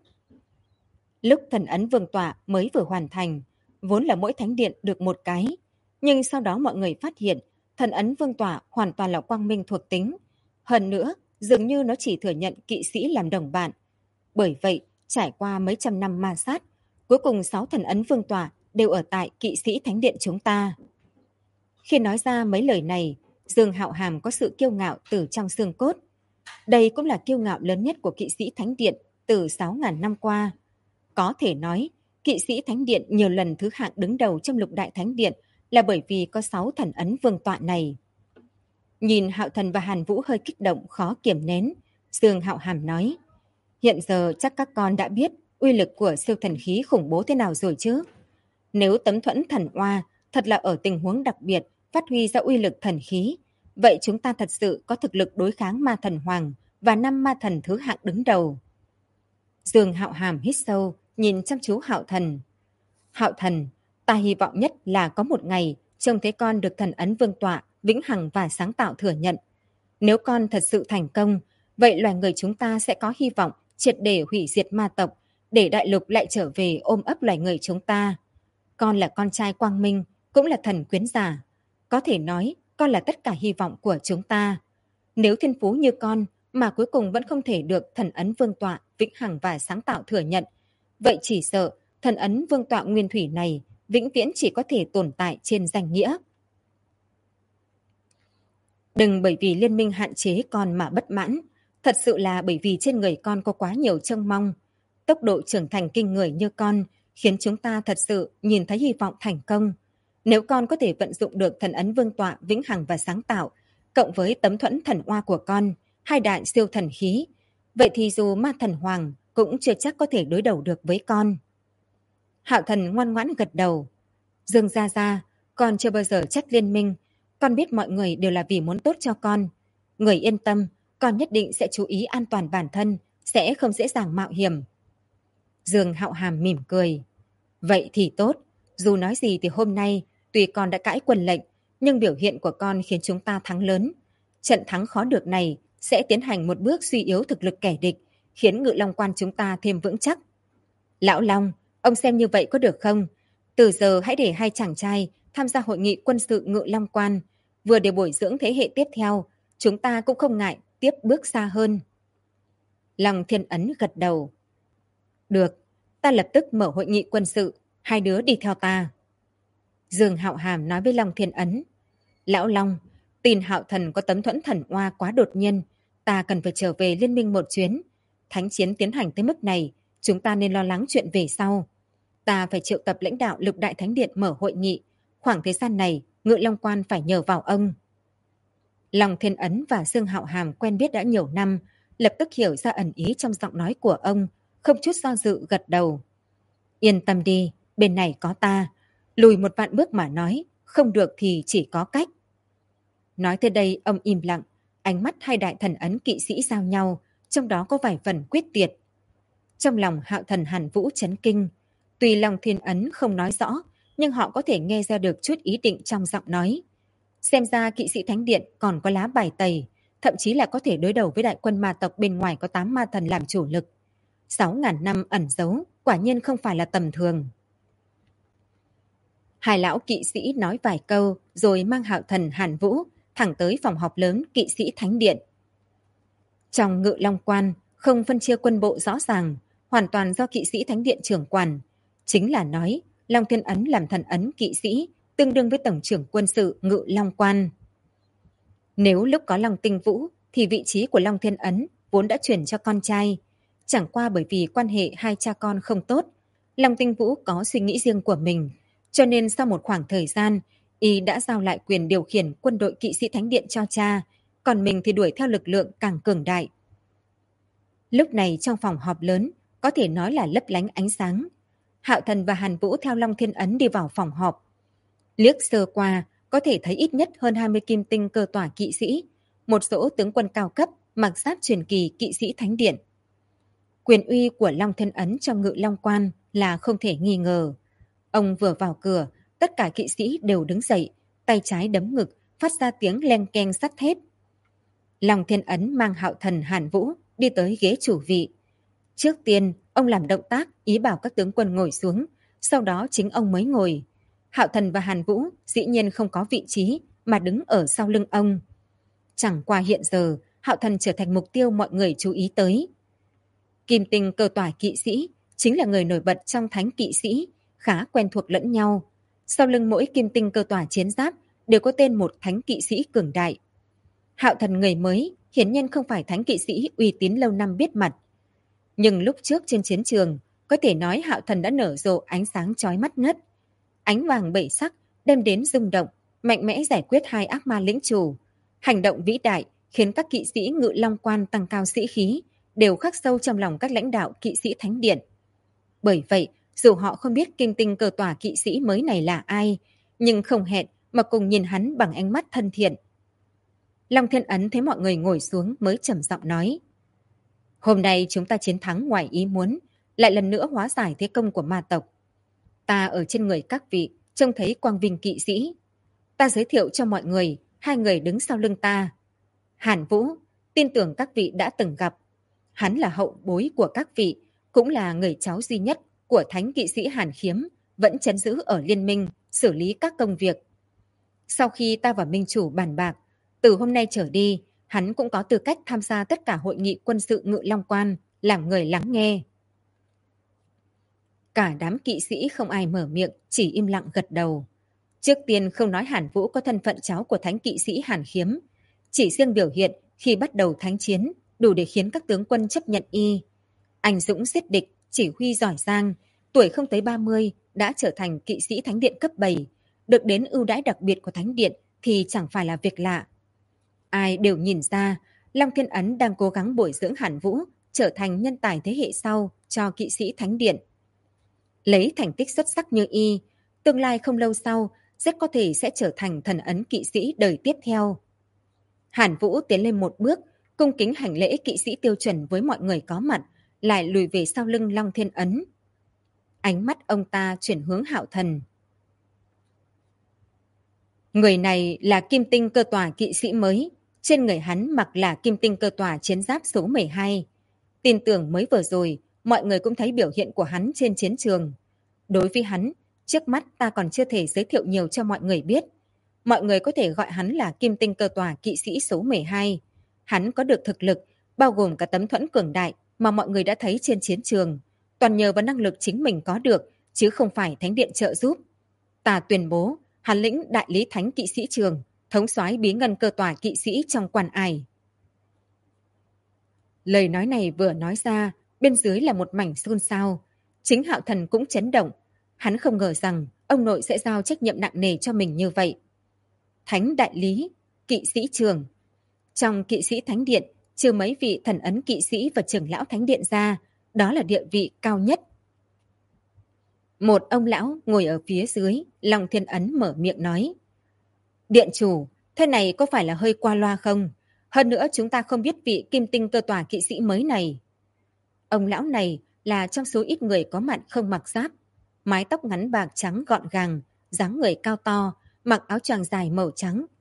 A: Lúc thần ấn vương tọa mới vừa hoàn thành, vốn là mỗi thánh điện được một cái, nhưng sau đó mọi người phát hiện thần ấn vương tọa hoàn toàn là quang minh thuộc tính. Hơn nữa, dường như nó chỉ thừa nhận kỵ sĩ làm đồng bạn. Bởi vậy, trải qua mấy trăm năm ma sát, cuối cùng 6 thần ấn vương tọa đều ở tại kỵ sĩ thánh điện chúng ta. Khi nói ra mấy lời này, Dương Hạo Hàm có sự kiêu ngạo từ trong xương cốt. Đây cũng là kiêu ngạo lớn nhất của kỵ sĩ thánh điện từ 6.000 năm qua. Có thể nói, kỵ sĩ thánh điện nhiều lần thứ hạng đứng đầu trong lục đại thánh điện là bởi vì có 6 thần ấn vương tọa này. Nhìn Hạo Thần và Hàn Vũ hơi kích động khó kiềm nén, Dương Hạo Hàm nói, hiện giờ chắc các con đã biết uy lực của siêu thần khí khủng bố thế nào rồi chứ. Nếu tấm thuẫn thần oa thật là ở tình huống đặc biệt phát huy ra uy lực thần khí, vậy chúng ta thật sự có thực lực đối kháng ma thần hoàng và 5 ma thần thứ hạng đứng đầu. Dương Hạo Hàm hít sâu, nhìn chăm chú Hạo Thần. Hạo Thần, ta hy vọng nhất là có một ngày trông thấy con được thần ấn vương tọa, vĩnh hằng và sáng tạo thừa nhận. Nếu con thật sự thành công, vậy loài người chúng ta sẽ có hy vọng triệt để hủy diệt ma tộc, để đại lục lại trở về ôm ấp loài người chúng ta. Con là con trai quang minh, cũng là thần quyến giả. Có thể nói, con là tất cả hy vọng của chúng ta. Nếu thiên phú như con mà cuối cùng vẫn không thể được thần ấn vương tọa, vĩnh hằng và sáng tạo thừa nhận, vậy chỉ sợ thần ấn vương tọa nguyên thủy này vĩnh viễn chỉ có thể tồn tại trên danh nghĩa. Đừng bởi vì liên minh hạn chế con mà bất mãn. Thật sự là bởi vì trên người con có quá nhiều trông mong. Tốc độ trưởng thành kinh người như con khiến chúng ta thật sự nhìn thấy hy vọng thành công. Nếu con có thể vận dụng được thần ấn vương tọa, vĩnh hằng và sáng tạo, cộng với tấm thuẫn thần oa của con, 2 đại siêu thần khí, vậy thì dù ma thần hoàng cũng chưa chắc có thể đối đầu được với con. Hạo Thần ngoan ngoãn gật đầu. Dương Gia Gia, con chưa bao giờ trách liên minh. Con biết mọi người đều là vì muốn tốt cho con. Người yên tâm, con nhất định sẽ chú ý an toàn bản thân, sẽ không dễ dàng mạo hiểm. Dương Hạo Hàm mỉm cười. Vậy thì tốt, dù nói gì thì hôm nay, tuy con đã cãi quân lệnh, nhưng biểu hiện của con khiến chúng ta thắng lớn. Trận thắng khó được này sẽ tiến hành một bước suy yếu thực lực kẻ địch, khiến Ngự Long Quan chúng ta thêm vững chắc. Lão Long, ông xem như vậy có được không? Từ giờ hãy để 2 chàng trai tham gia hội nghị quân sự Ngự Long Quan, vừa để bồi dưỡng thế hệ tiếp theo, chúng ta cũng không ngại tiếp bước xa hơn. Long Thiên Ấn gật đầu. Được, ta lập tức mở hội nghị quân sự, 2 đứa đi theo ta. Dương Hạo Hàm nói với Long Thiên Ấn. Lão Long, tin Hạo Thần có tấm thuẫn thần oa quá đột nhiên, ta cần phải trở về liên minh một chuyến. Thánh chiến tiến hành tới mức này, chúng ta nên lo lắng chuyện về sau. Ta phải triệu tập lãnh đạo lục đại thánh điện mở hội nghị. Khoảng thời gian này, Ngự Long Quan phải nhờ vào ông. Long Thiên Ấn và Dương Hạo Hàm quen biết đã nhiều năm, lập tức hiểu ra ẩn ý trong giọng nói của ông, không chút do dự gật đầu. Yên tâm đi, bên này có ta. Lùi một vạn bước mà nói, không được thì chỉ có cách. Nói tới đây, ông im lặng, ánh mắt 2 đại thần ấn kỵ sĩ giao nhau, trong đó có vài phần quyết tuyệt. Trong lòng Hạo Thần Hàn Vũ chấn kinh. Tuy Long Thiên Ấn không nói rõ, nhưng họ có thể nghe ra được chút ý định trong giọng nói. Xem ra kỵ sĩ thánh điện còn có lá bài tẩy, thậm chí là có thể đối đầu với đại quân ma tộc bên ngoài có 8 ma thần làm chủ lực. 6.000 năm ẩn giấu, quả nhiên không phải là tầm thường. Hai lão kỵ sĩ nói vài câu rồi mang Hạo Thần, Hàn Vũ thẳng tới phòng họp lớn kỵ sĩ thánh điện. Trong Ngự Long Quan không phân chia quân bộ rõ ràng, hoàn toàn do kỵ sĩ thánh điện trưởng quản. Chính là nói Long Thiên Ấn làm thần ấn kỵ sĩ, tương đương với tổng trưởng quân sự Ngự Long Quan. Nếu lúc có Long Tinh Vũ thì vị trí của Long Thiên Ấn vốn đã chuyển cho con trai. Chẳng qua bởi vì quan hệ hai cha con không tốt, Long Tinh Vũ có suy nghĩ riêng của mình, cho nên sau một khoảng thời gian, y đã giao lại quyền điều khiển quân đội kỵ sĩ thánh điện cho cha, còn mình thì đuổi theo lực lượng càng cường đại. Lúc này trong phòng họp lớn, có thể nói là lấp lánh ánh sáng. Hạo Thần và Hàn Vũ theo Long Thiên Ấn đi vào phòng họp. Liếc sơ qua, có thể thấy ít nhất hơn 20 kim tinh cơ tỏa kỵ sĩ, một số tướng quân cao cấp mặc giáp truyền kỳ kỵ sĩ thánh điện. Quyền uy của Long Thiên Ấn trong Ngự Long Quan là không thể nghi ngờ. Ông vừa vào cửa, tất cả kỵ sĩ đều đứng dậy, tay trái đấm ngực, phát ra tiếng len keng sắt thép. Long Thiên Ấn mang Hạo Thần, Hàn Vũ đi tới ghế chủ vị. Trước tiên, ông làm động tác ý bảo các tướng quân ngồi xuống, sau đó chính ông mới ngồi. Hạo Thần và Hàn Vũ dĩ nhiên không có vị trí mà đứng ở sau lưng ông. Chẳng qua hiện giờ, Hạo Thần trở thành mục tiêu mọi người chú ý tới. Kim tinh cơ tỏa kỵ sĩ chính là người nổi bật trong thánh kỵ sĩ, khá quen thuộc lẫn nhau. Sau lưng mỗi kim tinh cơ tỏa chiến giáp đều có tên một thánh kỵ sĩ cường đại. Hạo Thần người mới, hiển nhiên không phải thánh kỵ sĩ uy tín lâu năm biết mặt. Nhưng lúc trước trên chiến trường, có thể nói Hạo Thần đã nở rộ ánh sáng chói mắt nhất. Ánh vàng bảy sắc đem đến rung động, mạnh mẽ giải quyết hai ác ma lĩnh chủ. Hành động vĩ đại khiến các kỵ sĩ Ngự Long Quan tăng cao sĩ khí, đều khắc sâu trong lòng các lãnh đạo kỵ sĩ thánh điện. Bởi vậy, dù họ không biết kim tinh cơ tỏa kỵ sĩ mới này là ai, nhưng không hẹn mà cùng nhìn hắn bằng ánh mắt thân thiện. Long Thiên Ấn thấy mọi người ngồi xuống mới trầm giọng nói: Hôm nay chúng ta chiến thắng ngoài ý muốn, lại lần nữa hóa giải thế công của ma tộc. Ta ở trên người các vị trông thấy quang vinh kỵ sĩ. Ta giới thiệu cho mọi người hai người đứng sau lưng ta. Hàn Vũ, tin tưởng các vị đã từng gặp. Hắn là hậu bối của các vị, cũng là người cháu duy nhất của thánh kỵ sĩ Hàn Khiếm, vẫn trấn giữ ở liên minh, xử lý các công việc. Sau khi ta và minh chủ bàn bạc, từ hôm nay trở đi, hắn cũng có tư cách tham gia tất cả hội nghị quân sự Ngự Long Quan, làm người lắng nghe. Cả đám kỵ sĩ không ai mở miệng, chỉ im lặng gật đầu. Trước tiên không nói Hàn Vũ có thân phận cháu của thánh kỵ sĩ Hàn Khiếm, chỉ riêng biểu hiện khi bắt đầu thánh chiến đủ để khiến các tướng quân chấp nhận y. Anh dũng giết địch, chỉ huy giỏi giang, tuổi không tới 30 đã trở thành kỵ sĩ thánh điện cấp 7, được đến ưu đãi đặc biệt của thánh điện thì chẳng phải là việc lạ. Ai đều nhìn ra Long Thiên Ấn đang cố gắng bồi dưỡng Hàn Vũ trở thành nhân tài thế hệ sau cho kỵ sĩ thánh điện. Lấy thành tích xuất sắc như y, tương lai không lâu sau rất có thể sẽ trở thành thần ấn kỵ sĩ đời tiếp theo. Hàn Vũ tiến lên một bước, cung kính hành lễ kỵ sĩ tiêu chuẩn với mọi người có mặt, lại lùi về sau lưng Long Thiên Ấn. Ánh mắt ông ta chuyển hướng Hạo Thần. Người này là kim tinh cơ tỏa kỵ sĩ mới, trên người hắn mặc là kim tinh cơ tỏa chiến giáp số 12. Tin tưởng mới vừa rồi, mọi người cũng thấy biểu hiện của hắn trên chiến trường. Đối với hắn, trước mắt ta còn chưa thể giới thiệu nhiều cho mọi người biết. Mọi người có thể gọi hắn là kim tinh cơ tỏa kỵ sĩ số 12. Hắn có được thực lực, bao gồm cả tấm thuẫn cường đại mà mọi người đã thấy trên chiến trường. Toàn nhờ vào năng lực chính mình có được, chứ không phải thánh điện trợ giúp. Ta tuyên bố, hắn lĩnh đại lý thánh kỵ sĩ trường, thống soái bí ngân cơ tỏa kỵ sĩ trong quan ải. Lời nói này vừa nói ra, bên dưới là một mảnh xôn xao. Chính Hạo Thần cũng chấn động. Hắn không ngờ rằng ông nội sẽ giao trách nhiệm nặng nề cho mình như vậy. Thánh đại lý, kỵ sĩ trường. Trong kỵ sĩ thánh điện, trừ mấy vị thần ấn kỵ sĩ và trưởng lão thánh điện ra, đó là địa vị cao nhất. Một ông lão ngồi ở phía dưới, Long Thiên Ấn mở miệng nói: Điện chủ, thế này có phải là hơi qua loa không? Hơn nữa chúng ta không biết vị kim tinh cơ tỏa kỵ sĩ mới này. Ông lão này là trong số ít người có mặt không mặc giáp, mái tóc ngắn bạc trắng gọn gàng, dáng người cao to, mặc áo choàng dài màu trắng,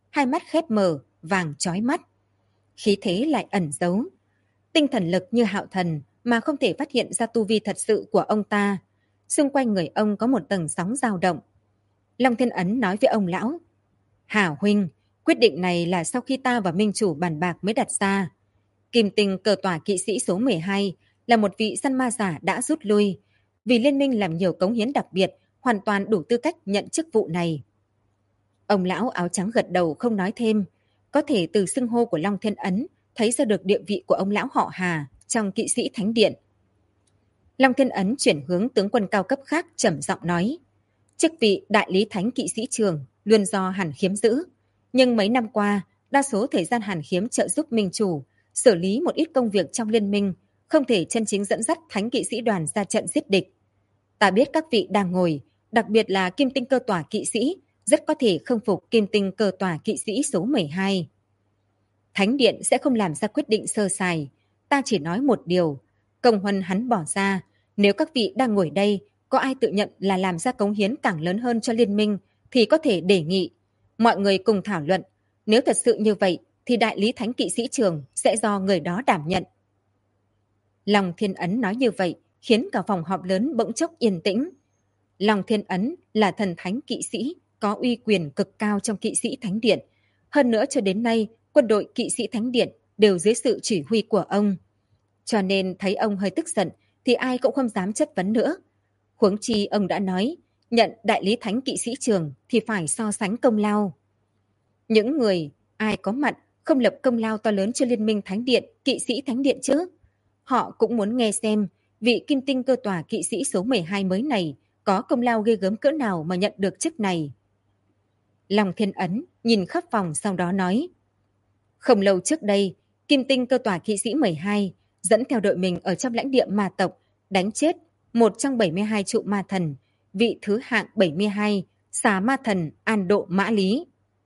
A: hai mắt khép mờ, vàng chói mắt. Khí thế lại ẩn giấu. Tinh thần lực như Hạo Thần mà không thể phát hiện ra tu vi thật sự của ông ta. Xung quanh người ông có một tầng sóng dao động. Long Thiên Ấn nói với ông lão: Hà huynh, quyết định này là sau khi ta và Minh Chủ bàn bạc mới đặt ra. Kim Tinh cờ tỏa kỵ sĩ số 12 là một vị săn ma giả đã rút lui. Vì liên minh làm nhiều cống hiến đặc biệt, hoàn toàn đủ tư cách nhận chức vụ này. Ông lão áo trắng gật đầu không nói thêm. Có thể từ xưng hô của Long Thiên Ấn thấy ra được địa vị của ông lão họ Hà trong kỵ sĩ thánh điện. Long Thiên Ấn chuyển hướng tướng quân cao cấp khác trầm giọng nói: chức vị đại lý thánh kỵ sĩ trường luôn do Hàn Khiếm giữ. Nhưng mấy năm qua, đa số thời gian Hàn Khiếm trợ giúp Minh Chủ, xử lý một ít công việc trong liên minh, không thể chân chính dẫn dắt thánh kỵ sĩ đoàn ra trận giết địch. Ta biết các vị đang ngồi, đặc biệt là Kim Tinh cơ tỏa kỵ sĩ, rất có thể không phục Kim Tinh cơ tỏa kỵ sĩ số 12. Thánh điện sẽ không làm ra quyết định sơ sài. Ta chỉ nói một điều, công huân hắn bỏ ra, nếu các vị đang ngồi đây, có ai tự nhận là làm ra cống hiến càng lớn hơn cho liên minh, thì có thể đề nghị. Mọi người cùng thảo luận, nếu thật sự như vậy, thì đại lý thánh kỵ sĩ trường sẽ do người đó đảm nhận. Long Thiên Ấn nói như vậy, khiến cả phòng họp lớn bỗng chốc yên tĩnh. Long Thiên Ấn là thần thánh kỵ sĩ, có uy quyền cực cao trong kỵ sĩ thánh điện. Hơn nữa cho đến nay, quân đội kỵ sĩ thánh điện đều dưới sự chỉ huy của ông. Cho nên thấy ông hơi tức giận thì ai cũng không dám chất vấn nữa. Huống chi ông đã nói, nhận đại lý thánh kỵ sĩ trường thì phải so sánh công lao. Những người, ai có mặt không lập công lao to lớn cho liên minh thánh điện, kỵ sĩ thánh điện chứ? Họ cũng muốn nghe xem vị Kim Tinh cơ tỏa kỵ sĩ số 12 mới này có công lao ghê gớm cỡ nào mà nhận được chức này. Long Thiên Ấn nhìn khắp phòng sau đó nói: không lâu trước đây, Kim Tinh cơ tỏa kỵ sĩ 12 dẫn theo đội mình ở trong lãnh địa ma tộc, đánh chết một trong 72 trụ ma thần, vị thứ hạng 72, xà ma thần An Độ Mã Lý.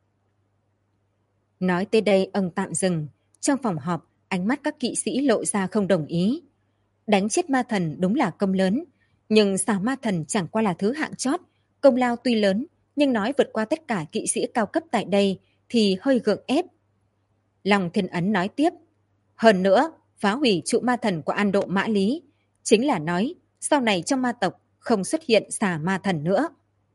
A: Nói tới đây ông tạm dừng. Trong phòng họp, ánh mắt các kỵ sĩ lộ ra không đồng ý. Đánh chết ma thần đúng là công lớn, nhưng xà ma thần chẳng qua là thứ hạng chót. Công lao tuy lớn, nhưng nói vượt qua tất cả kỵ sĩ cao cấp tại đây thì hơi gượng ép. Long Thiên Ấn nói tiếp: hơn nữa, phá hủy trụ ma thần của An Độ Mã Lý, chính là nói sau này trong ma tộc không xuất hiện xà ma thần nữa.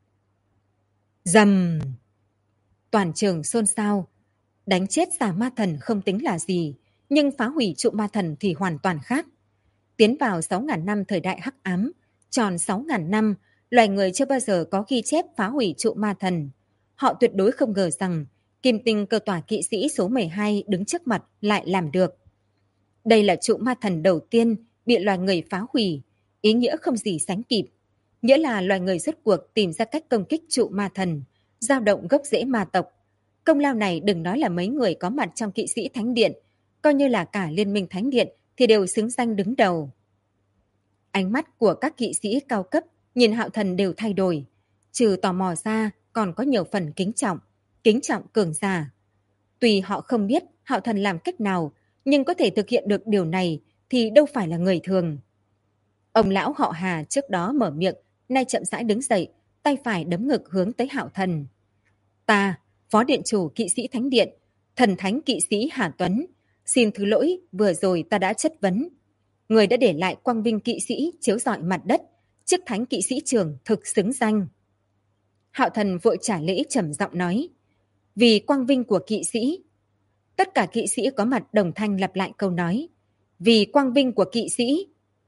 A: Rầm! Toàn trường xôn xao. Đánh chết xà ma thần không tính là gì, nhưng phá hủy trụ ma thần thì hoàn toàn khác. Tiến vào 6.000 năm thời đại hắc ám, tròn 6.000 năm, loài người chưa bao giờ có ghi chép phá hủy trụ ma thần. Họ tuyệt đối không ngờ rằng Kim Tinh cơ tỏa kỵ sĩ số 12 đứng trước mặt lại làm được. Đây là trụ ma thần đầu tiên bị loài người phá hủy, ý nghĩa không gì sánh kịp. Nghĩa là loài người rốt cuộc tìm ra cách công kích trụ ma thần, dao động gốc rễ ma tộc. Công lao này đừng nói là mấy người có mặt trong kỵ sĩ thánh điện, coi như là cả liên minh thánh điện thì đều xứng danh đứng đầu. Ánh mắt của các kỵ sĩ cao cấp nhìn Hạo Thần đều thay đổi. Trừ tò mò ra còn có nhiều phần kính trọng cường giả. Tuy họ không biết Hạo Thần làm cách nào, nhưng có thể thực hiện được điều này thì đâu phải là người thường. Ông lão họ Hà trước đó mở miệng, nay chậm rãi đứng dậy, tay phải đấm ngực hướng tới Hạo Thần. Ta, Phó Điện Chủ kỵ sĩ Thánh Điện, thần thánh kỵ sĩ Hà Tuấn, xin thứ lỗi vừa rồi ta đã chất vấn. Người đã để lại quang vinh kỵ sĩ chiếu rọi mặt đất, chức thánh kỵ sĩ trường thực xứng danh. Hạo Thần vội trả lễ trầm giọng nói: vì quang vinh của kỵ sĩ. Tất cả kỵ sĩ có mặt đồng thanh lặp lại câu nói: vì quang vinh của kỵ sĩ.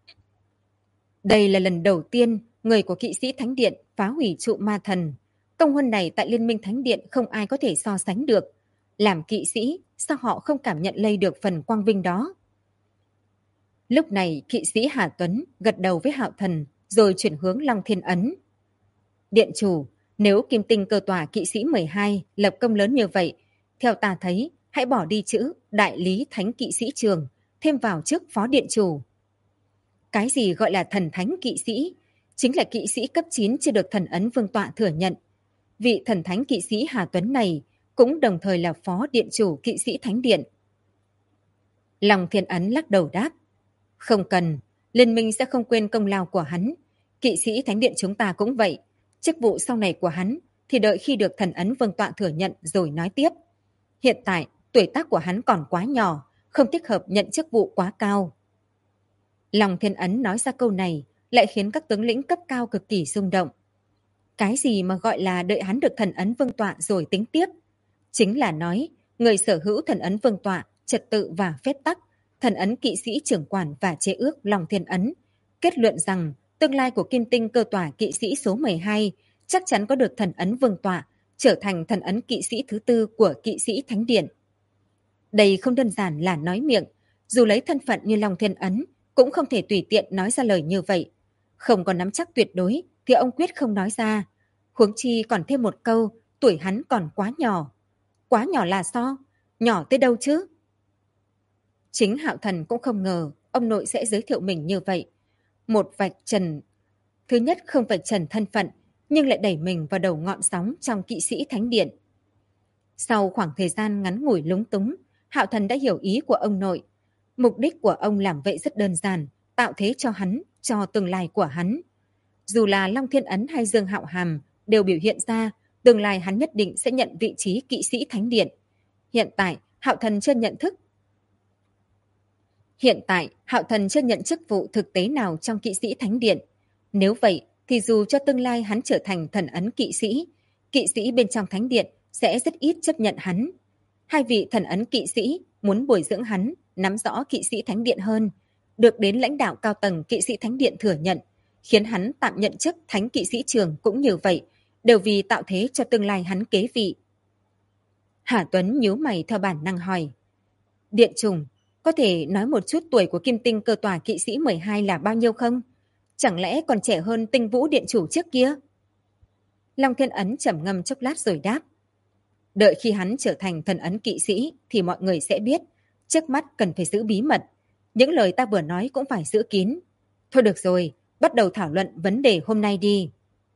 A: Đây là lần đầu tiên người của kỵ sĩ Thánh Điện phá hủy trụ ma thần. Công huân này tại Liên minh Thánh Điện không ai có thể so sánh được. Làm kỵ sĩ, sao họ không cảm nhận lây được phần quang vinh đó? Lúc này kỵ sĩ Hà Tuấn gật đầu với Hạo Thần rồi chuyển hướng Long Thiên Ấn. Điện chủ, nếu Kim Tinh cơ tỏa kỵ sĩ 12 lập công lớn như vậy, theo ta thấy hãy bỏ đi chữ đại lý thánh kỵ sĩ trường, thêm vào chức phó điện chủ. Cái gì gọi là thần thánh kỵ sĩ? Chính là kỵ sĩ cấp 9 chưa được thần ấn vương tọa thừa nhận. Vị thần thánh kỵ sĩ Hà Tuấn này cũng đồng thời là phó điện chủ kỵ sĩ Thánh Điện. Long Thiên Ấn lắc đầu đáp: không cần, liên minh sẽ không quên công lao của hắn. Kỵ sĩ Thánh Điện chúng ta cũng vậy. Chức vụ sau này của hắn thì đợi khi được thần ấn vương tọa thừa nhận rồi nói tiếp. Hiện tại, tuổi tác của hắn còn quá nhỏ, không thích hợp nhận chức vụ quá cao. Long Thiên Ấn nói ra câu này lại khiến các tướng lĩnh cấp cao cực kỳ rung động. Cái gì mà gọi là đợi hắn được thần ấn vương tọa rồi tính tiếp? Chính là nói, người sở hữu thần ấn vương tọa, trật tự và phép tắc, thần ấn kỵ sĩ trưởng quản và chế ước Long Thiên Ấn, kết luận rằng tương lai của Kim Tinh cơ tòa kỵ sĩ số 12 chắc chắn có được thần ấn vương tọa, trở thành thần ấn kỵ sĩ thứ tư của kỵ sĩ Thánh Điện. Đây không đơn giản là nói miệng, dù lấy thân phận như Long Thiên Ấn, cũng không thể tùy tiện nói ra lời như vậy. Không có nắm chắc tuyệt đối thì ông quyết không nói ra. Huống chi còn thêm một câu, tuổi hắn còn quá nhỏ. Quá nhỏ là sao? Nhỏ tới đâu chứ? Chính Hạo Thần cũng không ngờ ông nội sẽ giới thiệu mình như vậy. Một vạch trần. Thứ nhất không vạch trần thân phận, nhưng lại đẩy mình vào đầu ngọn sóng trong kỵ sĩ Thánh Điện. Sau khoảng thời gian ngắn ngủi lúng túng, Hạo Thần đã hiểu ý của ông nội. Mục đích của ông làm vậy rất đơn giản, tạo thế cho hắn, cho tương lai của hắn. Dù là Long Thiên Ấn hay Dương Hạo Hàm đều biểu hiện ra, tương lai hắn nhất định sẽ nhận vị trí kỵ sĩ Thánh Điện. Hiện tại, Hạo Thần chưa nhận chức vụ thực tế nào trong kỵ sĩ Thánh Điện. Nếu vậy, thì dù cho tương lai hắn trở thành thần ấn kỵ sĩ bên trong Thánh Điện sẽ rất ít chấp nhận hắn. Hai vị thần ấn kỵ sĩ muốn bồi dưỡng hắn, nắm rõ kỵ sĩ Thánh Điện hơn, được đến lãnh đạo cao tầng kỵ sĩ Thánh Điện thừa nhận, khiến hắn tạm nhận chức Thánh Kỵ Sĩ Trường cũng như vậy, đều vì tạo thế cho tương lai hắn kế vị. Hà Tuấn nhíu mày theo bản năng hỏi, Điện Trùng, có thể nói một chút tuổi của Kim Tinh cơ tòa kỵ sĩ 12 là bao nhiêu không? Chẳng lẽ còn trẻ hơn Tinh Vũ Điện Chủ trước kia? Long Thiên Ấn trầm ngâm chốc lát rồi đáp, đợi khi hắn trở thành thần ấn kỵ sĩ thì mọi người sẽ biết, trước mắt cần phải giữ bí mật. Những lời ta vừa nói cũng phải giữ kín. Thôi được rồi, bắt đầu thảo luận vấn đề hôm nay đi.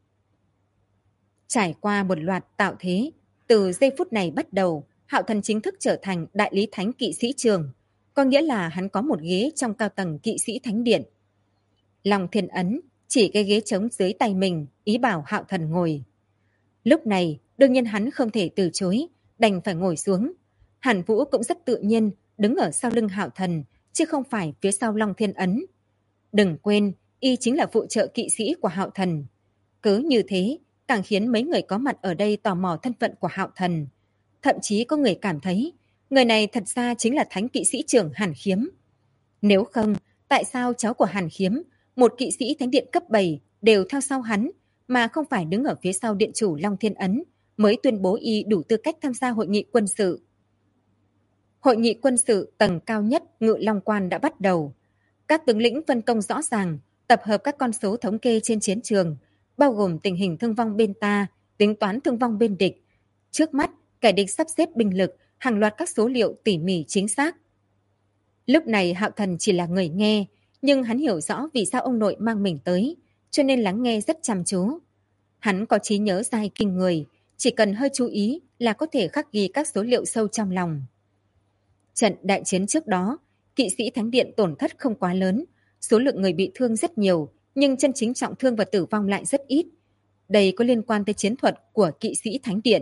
A: Trải qua một loạt tạo thế, từ giây phút này bắt đầu, Hạo Thần chính thức trở thành đại lý thánh kỵ sĩ trường, có nghĩa là hắn có một ghế trong cao tầng kỵ sĩ Thánh Điện. Long Thiên Ấn chỉ cái ghế trống dưới tay mình, ý bảo Hạo Thần ngồi. Lúc này, đương nhiên hắn không thể từ chối, đành phải ngồi xuống. Hàn Vũ cũng rất tự nhiên, đứng ở sau lưng Hạo Thần, chứ không phải phía sau Long Thiên Ấn. Đừng quên, y chính là phụ trợ kỵ sĩ của Hạo Thần. Cứ như thế, càng khiến mấy người có mặt ở đây tò mò thân phận của Hạo Thần. Thậm chí có người cảm thấy, người này thật ra chính là thánh kỵ sĩ trưởng Hàn Khiếm. Nếu không, tại sao cháu của Hàn Khiếm, một kỵ sĩ thánh điện cấp 7, đều theo sau hắn, mà không phải đứng ở phía sau điện chủ Long Thiên Ấn, mới tuyên bố y đủ tư cách tham gia hội nghị quân sự. Hội nghị quân sự tầng cao nhất Ngự Long Quan đã bắt đầu. Các tướng lĩnh phân công rõ ràng, tập hợp các con số thống kê trên chiến trường, bao gồm tình hình thương vong bên ta, tính toán thương vong bên địch. Trước mắt, kẻ địch sắp xếp binh lực, hàng loạt các số liệu tỉ mỉ chính xác. Lúc này Hạo Thần chỉ là người nghe, nhưng hắn hiểu rõ vì sao ông nội mang mình tới, cho nên lắng nghe rất chăm chú. Hắn có trí nhớ dai kinh người, chỉ cần hơi chú ý là có thể khắc ghi các số liệu sâu trong lòng. Trận đại chiến trước đó, kỵ sĩ Thánh Điện tổn thất không quá lớn, số lượng người bị thương rất nhiều, nhưng chân chính trọng thương và tử vong lại rất ít. Đây có liên quan tới chiến thuật của kỵ sĩ Thánh Điện.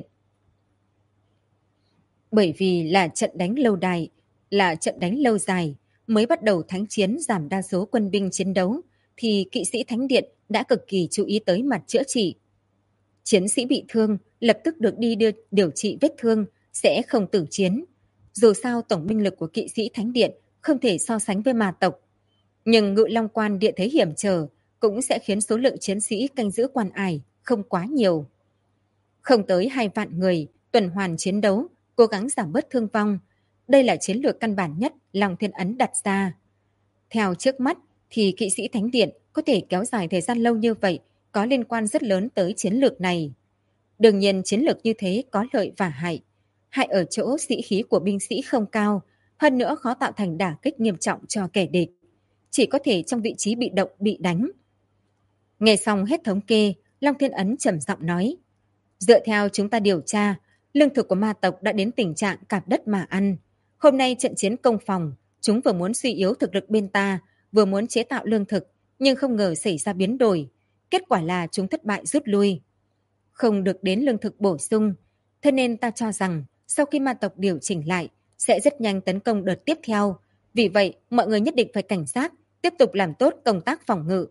A: Bởi vì là trận đánh lâu dài, mới bắt đầu thánh chiến giảm đa số quân binh chiến đấu, thì kỵ sĩ Thánh Điện đã cực kỳ chú ý tới mặt chữa trị. Chiến sĩ bị thương lập tức được đi điều trị vết thương, sẽ không tử chiến. Dù sao tổng binh lực của kỵ sĩ Thánh Điện không thể so sánh với ma tộc. Nhưng Ngự Long Quan địa thế hiểm trở cũng sẽ khiến số lượng chiến sĩ canh giữ quan ải không quá nhiều. Không tới 2 vạn người tuần hoàn chiến đấu, cố gắng giảm bớt thương vong. Đây là chiến lược căn bản nhất Long Thiên Ấn đặt ra. Theo trước mắt thì kỵ sĩ Thánh Điện có thể kéo dài thời gian lâu như vậy có liên quan rất lớn tới chiến lược này. Đương nhiên chiến lược như thế có lợi và hại. Hại ở chỗ sĩ khí của binh sĩ không cao, hơn nữa khó tạo thành đả kích nghiêm trọng cho kẻ địch. Chỉ có thể trong vị trí bị động bị đánh. Nghe xong hết thống kê, Long Thiên Ấn trầm giọng nói, dựa theo chúng ta điều tra, lương thực của ma tộc đã đến tình trạng cạp đất mà ăn. Hôm nay trận chiến công phòng, chúng vừa muốn suy yếu thực lực bên ta, vừa muốn chế tạo lương thực, nhưng không ngờ xảy ra biến đổi. Kết quả là chúng thất bại rút lui. Không được đến lương thực bổ sung, thế nên ta cho rằng sau khi ma tộc điều chỉnh lại, sẽ rất nhanh tấn công đợt tiếp theo. Vì vậy, mọi người nhất định phải cảnh giác, tiếp tục làm tốt công tác phòng ngự.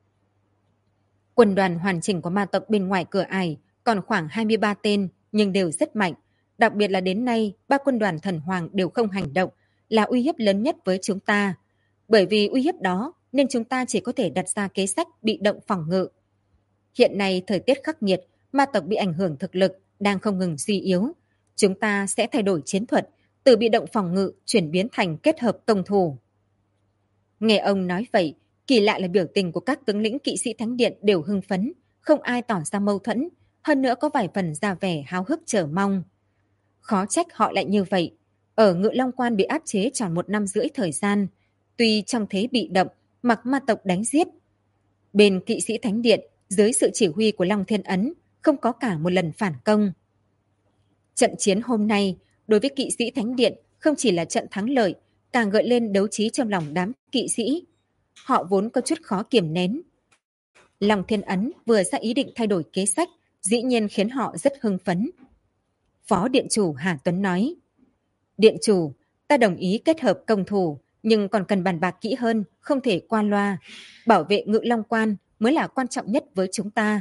A: Quân đoàn hoàn chỉnh của ma tộc bên ngoài cửa ải còn khoảng 23 tên, nhưng đều rất mạnh. Đặc biệt là đến nay, 3 quân đoàn thần hoàng đều không hành động, là uy hiếp lớn nhất với chúng ta. Bởi vì uy hiếp đó, nên chúng ta chỉ có thể đặt ra kế sách bị động phòng ngự. Hiện nay thời tiết khắc nghiệt, ma tộc bị ảnh hưởng thực lực, đang không ngừng suy yếu. Chúng ta sẽ thay đổi chiến thuật, từ bị động phòng ngự chuyển biến thành kết hợp công thủ. Nghe ông nói vậy, kỳ lạ là biểu tình của các tướng lĩnh kỵ sĩ thánh điện đều hưng phấn, không ai tỏ ra mâu thuẫn, hơn nữa có vài phần ra vẻ háo hức chờ mong. Khó trách họ lại như vậy. Ở Ngự Long Quan bị áp chế tròn 1 năm rưỡi thời gian, tuy trong thế bị động, mặc ma tộc đánh giết. Bên kỵ sĩ thánh điện, dưới sự chỉ huy của Long Thiên Ấn, không có cả một lần phản công. Trận chiến hôm nay, đối với kỵ sĩ thánh điện, không chỉ là trận thắng lợi, càng gợi lên đấu trí trong lòng đám kỵ sĩ. Họ vốn có chút khó kiềm nén. Long Thiên Ấn vừa ra ý định thay đổi kế sách, dĩ nhiên khiến họ rất hưng phấn. Phó Điện chủ Hà Tuấn nói, Điện chủ, ta đồng ý kết hợp công thủ, nhưng còn cần bàn bạc kỹ hơn, không thể qua loa. Bảo vệ Ngự Long Quan mới là quan trọng nhất với chúng ta.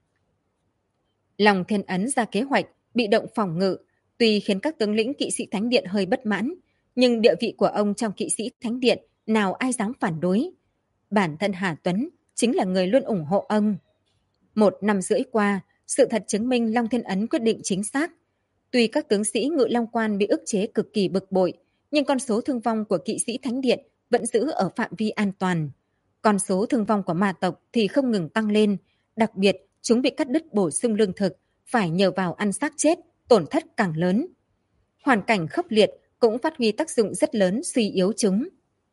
A: Long Thiên Ấn ra kế hoạch, bị động phòng ngự, tuy khiến các tướng lĩnh kỵ sĩ thánh điện hơi bất mãn, nhưng địa vị của ông trong kỵ sĩ thánh điện, nào ai dám phản đối. Bản thân Hà Tuấn chính là người luôn ủng hộ ông. 1 năm rưỡi qua, sự thật chứng minh Long Thiên Ấn quyết định chính xác. Tuy các tướng sĩ Ngự Long Quan bị ức chế cực kỳ bực bội, nhưng con số thương vong của kỵ sĩ thánh điện vẫn giữ ở phạm vi an toàn. Con số thương vong của ma tộc thì không ngừng tăng lên, đặc biệt chúng bị cắt đứt bổ sung lương thực, phải nhờ vào ăn xác chết, tổn thất càng lớn. Hoàn cảnh khốc liệt cũng phát huy tác dụng rất lớn suy yếu chúng.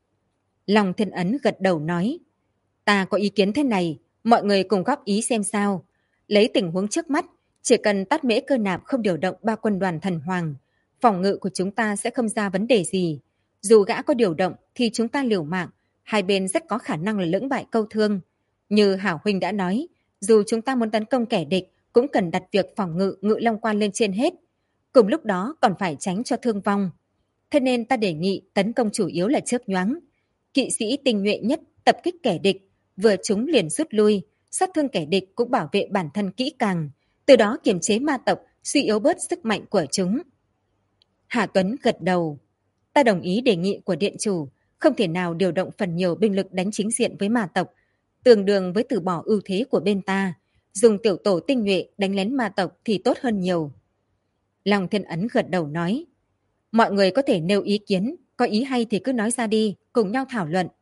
A: Long Thiên Ấn gật đầu nói, ta có ý kiến thế này, mọi người cùng góp ý xem sao. Lấy tình huống trước mắt, chỉ cần Tát Mễ Cơ Nạp không điều động 3 quân đoàn thần hoàng, phòng ngự của chúng ta sẽ không ra vấn đề gì. Dù gã có điều động thì chúng ta liều mạng, hai bên rất có khả năng là lưỡng bại câu thương. Như Hảo Huynh đã nói, dù chúng ta muốn tấn công kẻ địch, cũng cần đặt việc phòng ngự Ngự Long Quan lên trên hết. Cùng lúc đó còn phải tránh cho thương vong. Thế nên ta đề nghị tấn công chủ yếu là chớp nhoáng. Kỵ sĩ tinh nhuệ nhất tập kích kẻ địch, vừa chúng liền rút lui, sát thương kẻ địch cũng bảo vệ bản thân kỹ càng, từ đó kiềm chế ma tộc, suy yếu bớt sức mạnh của chúng. Hà Tuấn gật đầu. Ta đồng ý đề nghị của điện chủ, không thể nào điều động phần nhiều binh lực đánh chính diện với ma tộc, tương đương với từ bỏ ưu thế của bên ta. Dùng tiểu tổ tinh nhuệ đánh lén ma tộc thì tốt hơn nhiều. Long Thiên Ấn gật đầu nói, mọi người có thể nêu ý kiến, có ý hay thì cứ nói ra đi, cùng nhau thảo luận.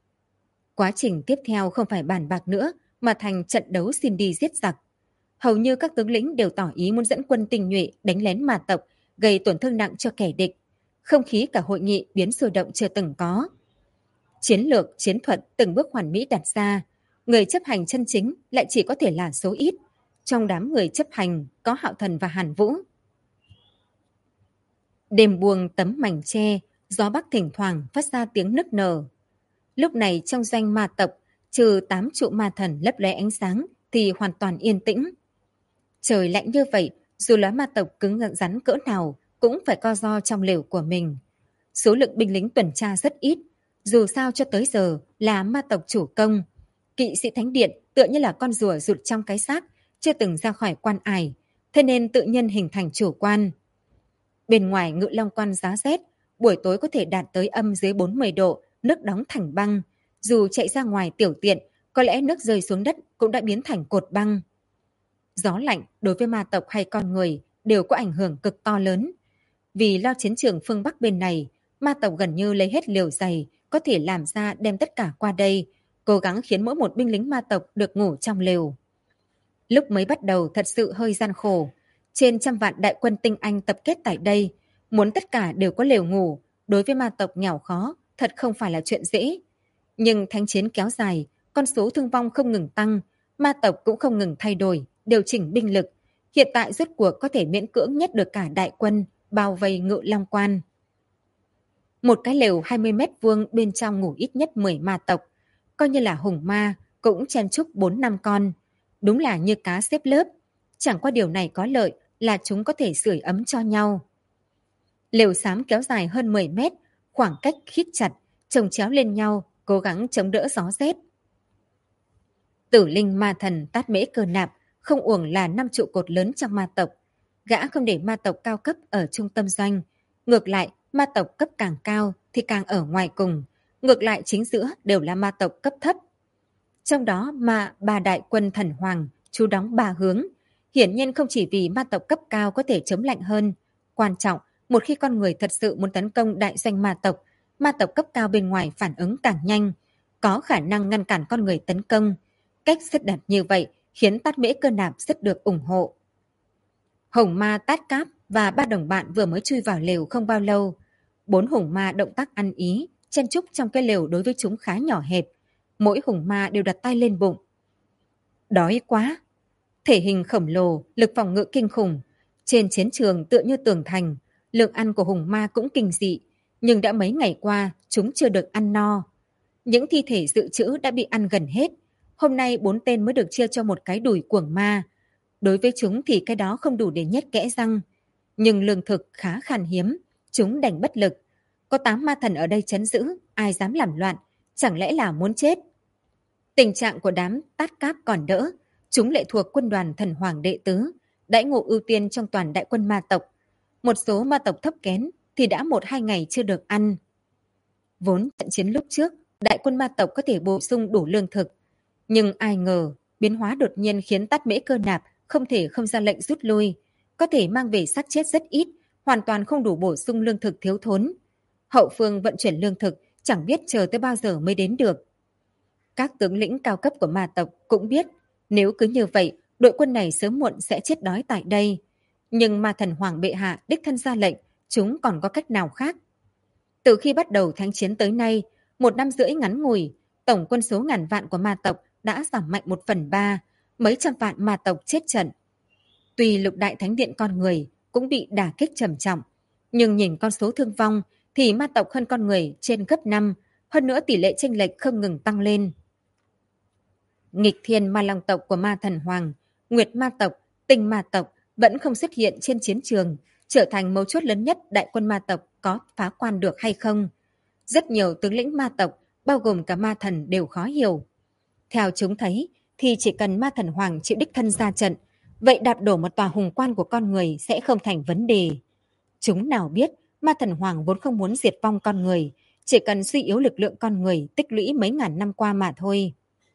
A: Quá trình tiếp theo không phải bàn bạc nữa, mà thành trận đấu xin đi giết giặc. Hầu như các tướng lĩnh đều tỏ ý muốn dẫn quân tinh nhuệ đánh lén ma tộc, gây tổn thương nặng cho kẻ địch. Không khí cả hội nghị biến sôi động chưa từng có. Chiến lược, chiến thuật từng bước hoàn mỹ đặt ra, người chấp hành chân chính lại chỉ có thể là số ít. Trong đám người chấp hành có Hạo Thần và Hàn Vũ. Đêm buông tấm mảnh tre, gió bắc thỉnh thoảng phát ra tiếng nức nở. Lúc này trong doanh ma tộc, trừ 8 trụ ma thần lấp lóe ánh sáng thì hoàn toàn yên tĩnh. Trời lạnh như vậy, dù là ma tộc cứng rắn cỡ nào cũng phải co ro trong lều của mình. Số lượng binh lính tuần tra rất ít, dù sao cho tới giờ là ma tộc chủ công. Kỵ sĩ thánh điện tựa như là con rùa rụt trong cái xác, chưa từng ra khỏi quan ải, thế nên tự nhiên hình thành chủ quan. Bên ngoài Ngự Long Quan giá rét, buổi tối có thể đạt tới âm dưới 40 độ, nước đóng thành băng. Dù chạy ra ngoài tiểu tiện, có lẽ nước rơi xuống đất cũng đã biến thành cột băng. Gió lạnh đối với ma tộc hay con người đều có ảnh hưởng cực to lớn. Vì lo chiến trường phương Bắc bên này, ma tộc gần như lấy hết liều giày có thể làm ra đem tất cả qua đây, cố gắng khiến mỗi một binh lính ma tộc được ngủ trong lều. Lúc mới bắt đầu thật sự hơi gian khổ. Trên 100 vạn đại quân tinh Anh tập kết tại đây, muốn tất cả đều có lều ngủ, đối với ma tộc nghèo khó, thật không phải là chuyện dễ. Nhưng thánh chiến kéo dài, con số thương vong không ngừng tăng, ma tộc cũng không ngừng thay đổi, điều chỉnh binh lực. Hiện tại rốt cuộc có thể miễn cưỡng nhất được cả đại quân, bao vây Ngự Long Quan. Một cái lều 20 mét vuông bên trong ngủ ít nhất 10 ma tộc, coi như là hùng ma, cũng chen chúc 4-5 con. Đúng là như cá xếp lớp. Chẳng qua điều này có lợi là chúng có thể sưởi ấm cho nhau. Lều xám kéo dài hơn 10 mét, khoảng cách khít chặt, chồng chéo lên nhau, cố gắng chống đỡ gió rét. Tử linh ma thần Tát Mễ Cơ Nạp không uổng là 5 trụ cột lớn trong ma tộc. Gã không để ma tộc cao cấp ở trung tâm doanh. Ngược lại, ma tộc cấp càng cao thì càng ở ngoài cùng. Ngược lại chính giữa đều là ma tộc cấp thấp. Trong đó mà ba đại quân thần hoàng chú đóng 3 hướng. Hiển nhiên không chỉ vì ma tộc cấp cao có thể chống lạnh hơn. Quan trọng, một khi con người thật sự muốn tấn công đại doanh ma tộc cấp cao bên ngoài phản ứng càng nhanh, có khả năng ngăn cản con người tấn công. Cách xếp đặt như vậy khiến Tát Mễ Cơ Nạp rất được ủng hộ. Hồng ma Tát Cáp và 3 đồng bạn vừa mới chui vào lều không bao lâu. 4 hùng ma động tác ăn ý, chen chúc trong cái lều đối với chúng khá nhỏ hẹp. Mỗi hùng ma đều đặt tay lên bụng. Đói quá! Thể hình khổng lồ, lực phòng ngự kinh khủng. Trên chiến trường tựa như tường thành, lượng ăn của hùng ma cũng kinh dị. Nhưng đã mấy ngày qua, chúng chưa được ăn no. Những thi thể dự trữ đã bị ăn gần hết. Hôm nay 4 tên mới được chia cho một cái đùi cuồng ma. Đối với chúng thì cái đó không đủ để nhét kẽ răng. Nhưng lương thực khá khan hiếm, chúng đành bất lực. Có 8 ma thần ở đây trấn giữ, ai dám làm loạn, chẳng lẽ là muốn chết. Tình trạng của đám Tát Cáp còn đỡ, chúng lệ thuộc quân đoàn thần hoàng đệ tứ, đãi ngộ ưu tiên trong toàn đại quân ma tộc. Một số ma tộc thấp kén thì đã 1-2 ngày chưa được ăn. Vốn trận chiến lúc trước, đại quân ma tộc có thể bổ sung đủ lương thực. Nhưng ai ngờ, biến hóa đột nhiên khiến Tát Mễ Cơ Nạp không thể không ra lệnh rút lui, có thể mang về xác chết rất ít, hoàn toàn không đủ bổ sung lương thực thiếu thốn. Hậu phương vận chuyển lương thực chẳng biết chờ tới bao giờ mới đến được. Các tướng lĩnh cao cấp của ma tộc cũng biết, nếu cứ như vậy, đội quân này sớm muộn sẽ chết đói tại đây. Nhưng ma thần hoàng bệ hạ đích thân ra lệnh, chúng còn có cách nào khác? Từ khi bắt đầu thánh chiến tới nay, 1 năm rưỡi ngắn ngủi, tổng quân số ngàn vạn của ma tộc đã giảm mạnh 1/3, mấy trăm vạn ma tộc chết trận. Tuy lục đại thánh điện con người cũng bị đả kích trầm trọng, nhưng nhìn con số thương vong thì ma tộc hơn con người trên gấp 5, hơn nữa tỷ lệ chênh lệch không ngừng tăng lên. Nghịch thiên ma long tộc của ma thần hoàng, nguyệt ma tộc, tinh ma tộc vẫn không xuất hiện trên chiến trường, trở thành mấu chốt lớn nhất đại quân ma tộc có phá quan được hay không. Rất nhiều tướng lĩnh ma tộc, bao gồm cả ma thần đều khó hiểu. Theo chúng thấy, thì chỉ cần ma thần hoàng chịu đích thân ra trận, vậy đạp đổ một tòa hùng quan của con người sẽ không thành vấn đề. Chúng nào biết, ma thần hoàng vốn không muốn diệt vong con người, chỉ cần suy yếu lực lượng con người tích lũy mấy ngàn năm qua mà thôi.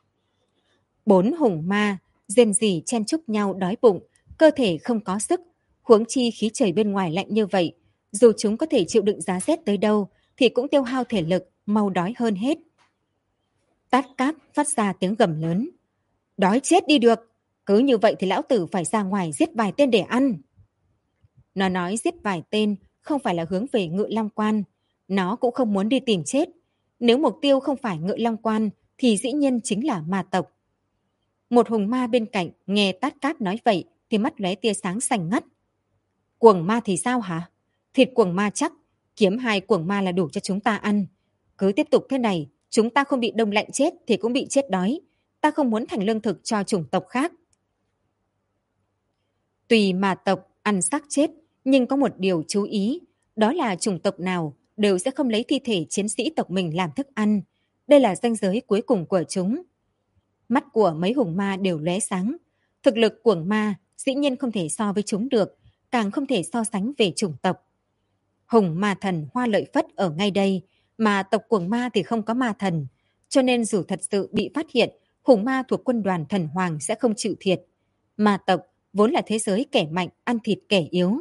A: 4 hùng ma, rên rỉ chen chúc nhau đói bụng, cơ thể không có sức, huống chi khí trời bên ngoài lạnh như vậy. Dù chúng có thể chịu đựng giá rét tới đâu, thì cũng tiêu hao thể lực, mau đói hơn hết. Tát Cáp phát ra tiếng gầm lớn. Đói chết đi được, cứ như vậy thì lão tử phải ra ngoài giết vài tên để ăn. Nó nói giết vài tên không phải là hướng về Ngự Long Quan, nó cũng không muốn đi tìm chết. Nếu mục tiêu không phải Ngự Long Quan thì dĩ nhiên chính là ma tộc. Một hùng ma bên cạnh nghe Tát Cáp nói vậy thì mắt lóe tia sáng xanh ngắt. Cuồng ma thì sao hả? Thịt cuồng ma chắc, kiếm 2 cuồng ma là đủ cho chúng ta ăn. Cứ tiếp tục thế này, chúng ta không bị đông lạnh chết thì cũng bị chết đói. Ta không muốn thành lương thực cho chủng tộc khác. Tùy ma tộc ăn xác chết, nhưng có một điều chú ý, đó là chủng tộc nào đều sẽ không lấy thi thể chiến sĩ tộc mình làm thức ăn. Đây là ranh giới cuối cùng của chúng. Mắt của mấy hùng ma đều lóe sáng. Thực lực cuồng ma dĩ nhiên không thể so với chúng được, càng không thể so sánh về chủng tộc. Hùng ma thần Hoa Lợi Phất ở ngay đây, mà tộc cuồng ma thì không có ma thần. Cho nên dù thật sự bị phát hiện, hùng ma thuộc quân đoàn thần hoàng sẽ không chịu thiệt. Ma tộc vốn là thế giới kẻ mạnh ăn thịt kẻ yếu.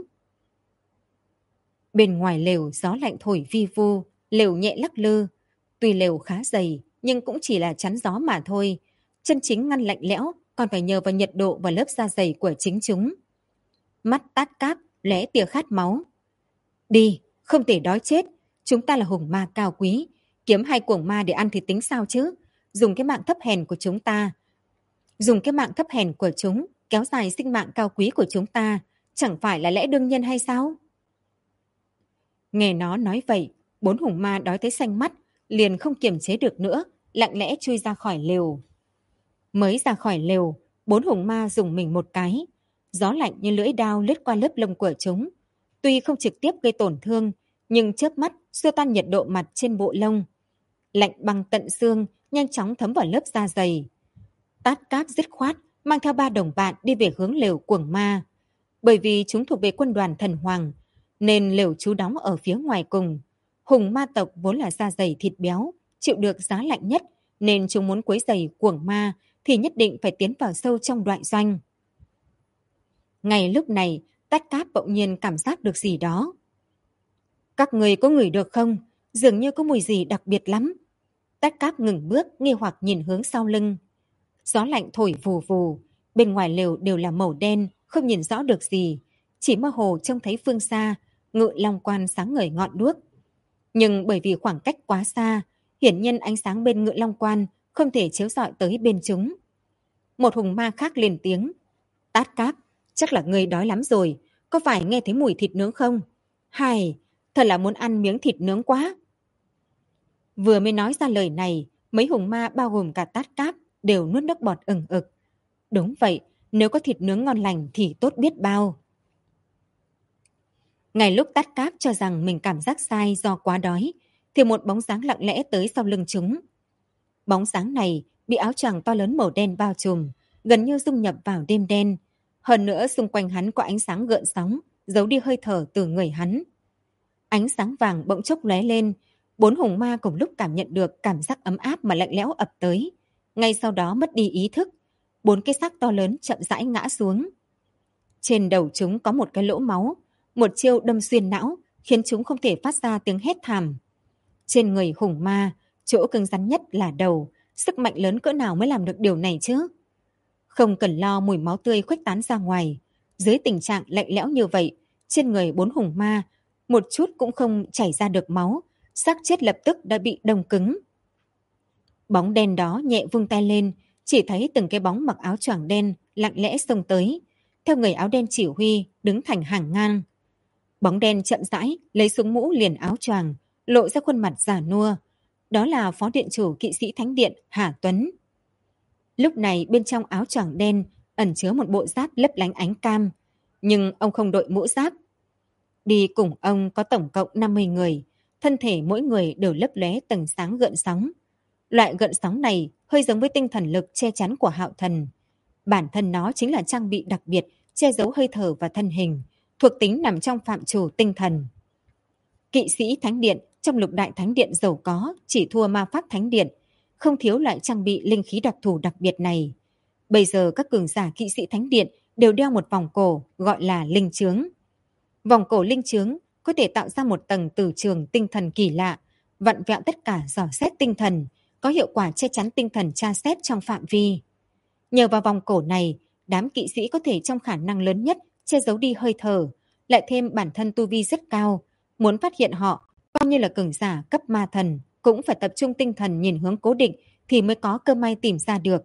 A: Bên ngoài lều gió lạnh thổi vi vu, lều nhẹ lắc lư. Tuy lều khá dày, nhưng cũng chỉ là chắn gió mà thôi. Chân chính ngăn lạnh lẽo còn phải nhờ vào nhiệt độ và lớp da dày của chính chúng. Mắt Tát Cáp lóe tia khát máu. Đi, không thể đói chết. Chúng ta là hùng ma cao quý. Kiếm 2 cuồng ma để ăn thì tính sao chứ? Dùng cái mạng thấp hèn của chúng ta. Dùng cái mạng thấp hèn của chúng kéo dài sinh mạng cao quý của chúng ta. Chẳng phải là lẽ đương nhiên hay sao? Nghe nó nói vậy, 4 hùng ma đói tới xanh mắt, liền không kiềm chế được nữa, lặng lẽ chui ra khỏi lều. Mới ra khỏi lều, 4 hùng ma dùng mình một cái. Gió lạnh như lưỡi dao lướt qua lớp lông của chúng. tuy không trực tiếp gây tổn thương, nhưng chớp mắt xua tan nhiệt độ mặt trên bộ lông. Lạnh băng tận xương, nhanh chóng thấm vào lớp da dày. Tát Cáp dứt khoát, mang theo 3 đồng bạn đi về hướng lều Cuồng Ma. Bởi vì chúng thuộc về quân đoàn thần hoàng, nên lều trú đóng ở phía ngoài cùng. Hùng ma tộc vốn là da dày thịt béo, chịu được giá lạnh nhất, nên chúng muốn quấy rầy Cuồng Ma thì nhất định phải tiến vào sâu trong đại doanh. Ngay lúc này, Tát Cáp bỗng nhiên cảm giác được gì đó. Các người có ngửi được không? Dường như có mùi gì đặc biệt lắm. Tát Cáp ngừng bước, nghi hoặc nhìn hướng sau lưng. Gió lạnh thổi vù vù, bên ngoài lều đều là màu đen, không nhìn rõ được gì. Chỉ mơ hồ trông thấy phương xa, Ngự Long Quan sáng ngời ngọn đuốc. Nhưng bởi vì khoảng cách quá xa, hiển nhiên ánh sáng bên Ngự Long Quan không thể chiếu rọi tới bên chúng. Một hùng ma khác lên tiếng. Tát Cáp, chắc là ngươi đói lắm rồi, có phải nghe thấy mùi thịt nướng không? Hài, thật là muốn ăn miếng thịt nướng quá. Vừa mới nói ra lời này, mấy hùng ma bao gồm cả Tát Cáp đều nuốt nước bọt ừng ực. Đúng vậy, nếu có thịt nướng ngon lành thì tốt biết bao. Ngay lúc Tát Cáp cho rằng mình cảm giác sai do quá đói, thì một bóng dáng lặng lẽ tới sau lưng chúng. Bóng dáng này bị áo choàng to lớn màu đen bao trùm, gần như dung nhập vào đêm đen. Hơn nữa xung quanh hắn có ánh sáng gợn sóng, giấu đi hơi thở từ người hắn. Ánh sáng vàng bỗng chốc lóe lên, 4 hùng ma cùng lúc cảm nhận được cảm giác ấm áp mà lạnh lẽo ập tới. Ngay sau đó mất đi ý thức, 4 cái xác to lớn chậm rãi ngã xuống. Trên đầu chúng có một cái lỗ máu, một chiêu đâm xuyên não, khiến chúng không thể phát ra tiếng hét thảm. Trên người hùng ma, chỗ cứng rắn nhất là đầu, sức mạnh lớn cỡ nào mới làm được điều này chứ? Không cần lo mùi máu tươi khuếch tán ra ngoài. Dưới tình trạng lạnh lẽo như vậy, trên người 4 hùng ma, một chút cũng không chảy ra được máu, xác chết lập tức đã bị đông cứng. Bóng đen đó nhẹ vung tay lên, chỉ thấy từng cái bóng mặc áo choàng đen lặng lẽ xông tới, theo người áo đen chỉ huy đứng thành hàng ngang. Bóng đen chậm rãi lấy xuống mũ liền áo choàng, lộ ra khuôn mặt già nua. Đó là phó điện chủ kỵ sĩ thánh điện Hà Tuấn. Lúc này bên trong áo choàng đen ẩn chứa một bộ giáp lấp lánh ánh cam, nhưng ông không đội mũ giáp. Đi cùng ông có tổng cộng 50 người, thân thể mỗi người đều lấp lóe tầng sáng gợn sóng. Loại gợn sóng này hơi giống với tinh thần lực che chắn của Hạo Thần. Bản thân nó chính là trang bị đặc biệt che giấu hơi thở và thân hình, thuộc tính nằm trong phạm trù tinh thần. Kỵ sĩ thánh điện trong lục đại thánh điện giàu có chỉ thua ma pháp thánh điện, không thiếu loại trang bị linh khí đặc thù đặc biệt này. Bây giờ các cường giả kỵ sĩ thánh điện đều đeo một vòng cổ gọi là linh chướng. Vòng cổ linh chướng có thể tạo ra một tầng từ trường tinh thần kỳ lạ, vặn vẹo tất cả dò xét tinh thần, có hiệu quả che chắn tinh thần tra xét trong phạm vi. Nhờ vào vòng cổ này, đám kỵ sĩ có thể trong khả năng lớn nhất che giấu đi hơi thở, lại thêm bản thân tu vi rất cao. Muốn phát hiện họ, coi như là cường giả cấp ma thần, cũng phải tập trung tinh thần nhìn hướng cố định thì mới có cơ may tìm ra được.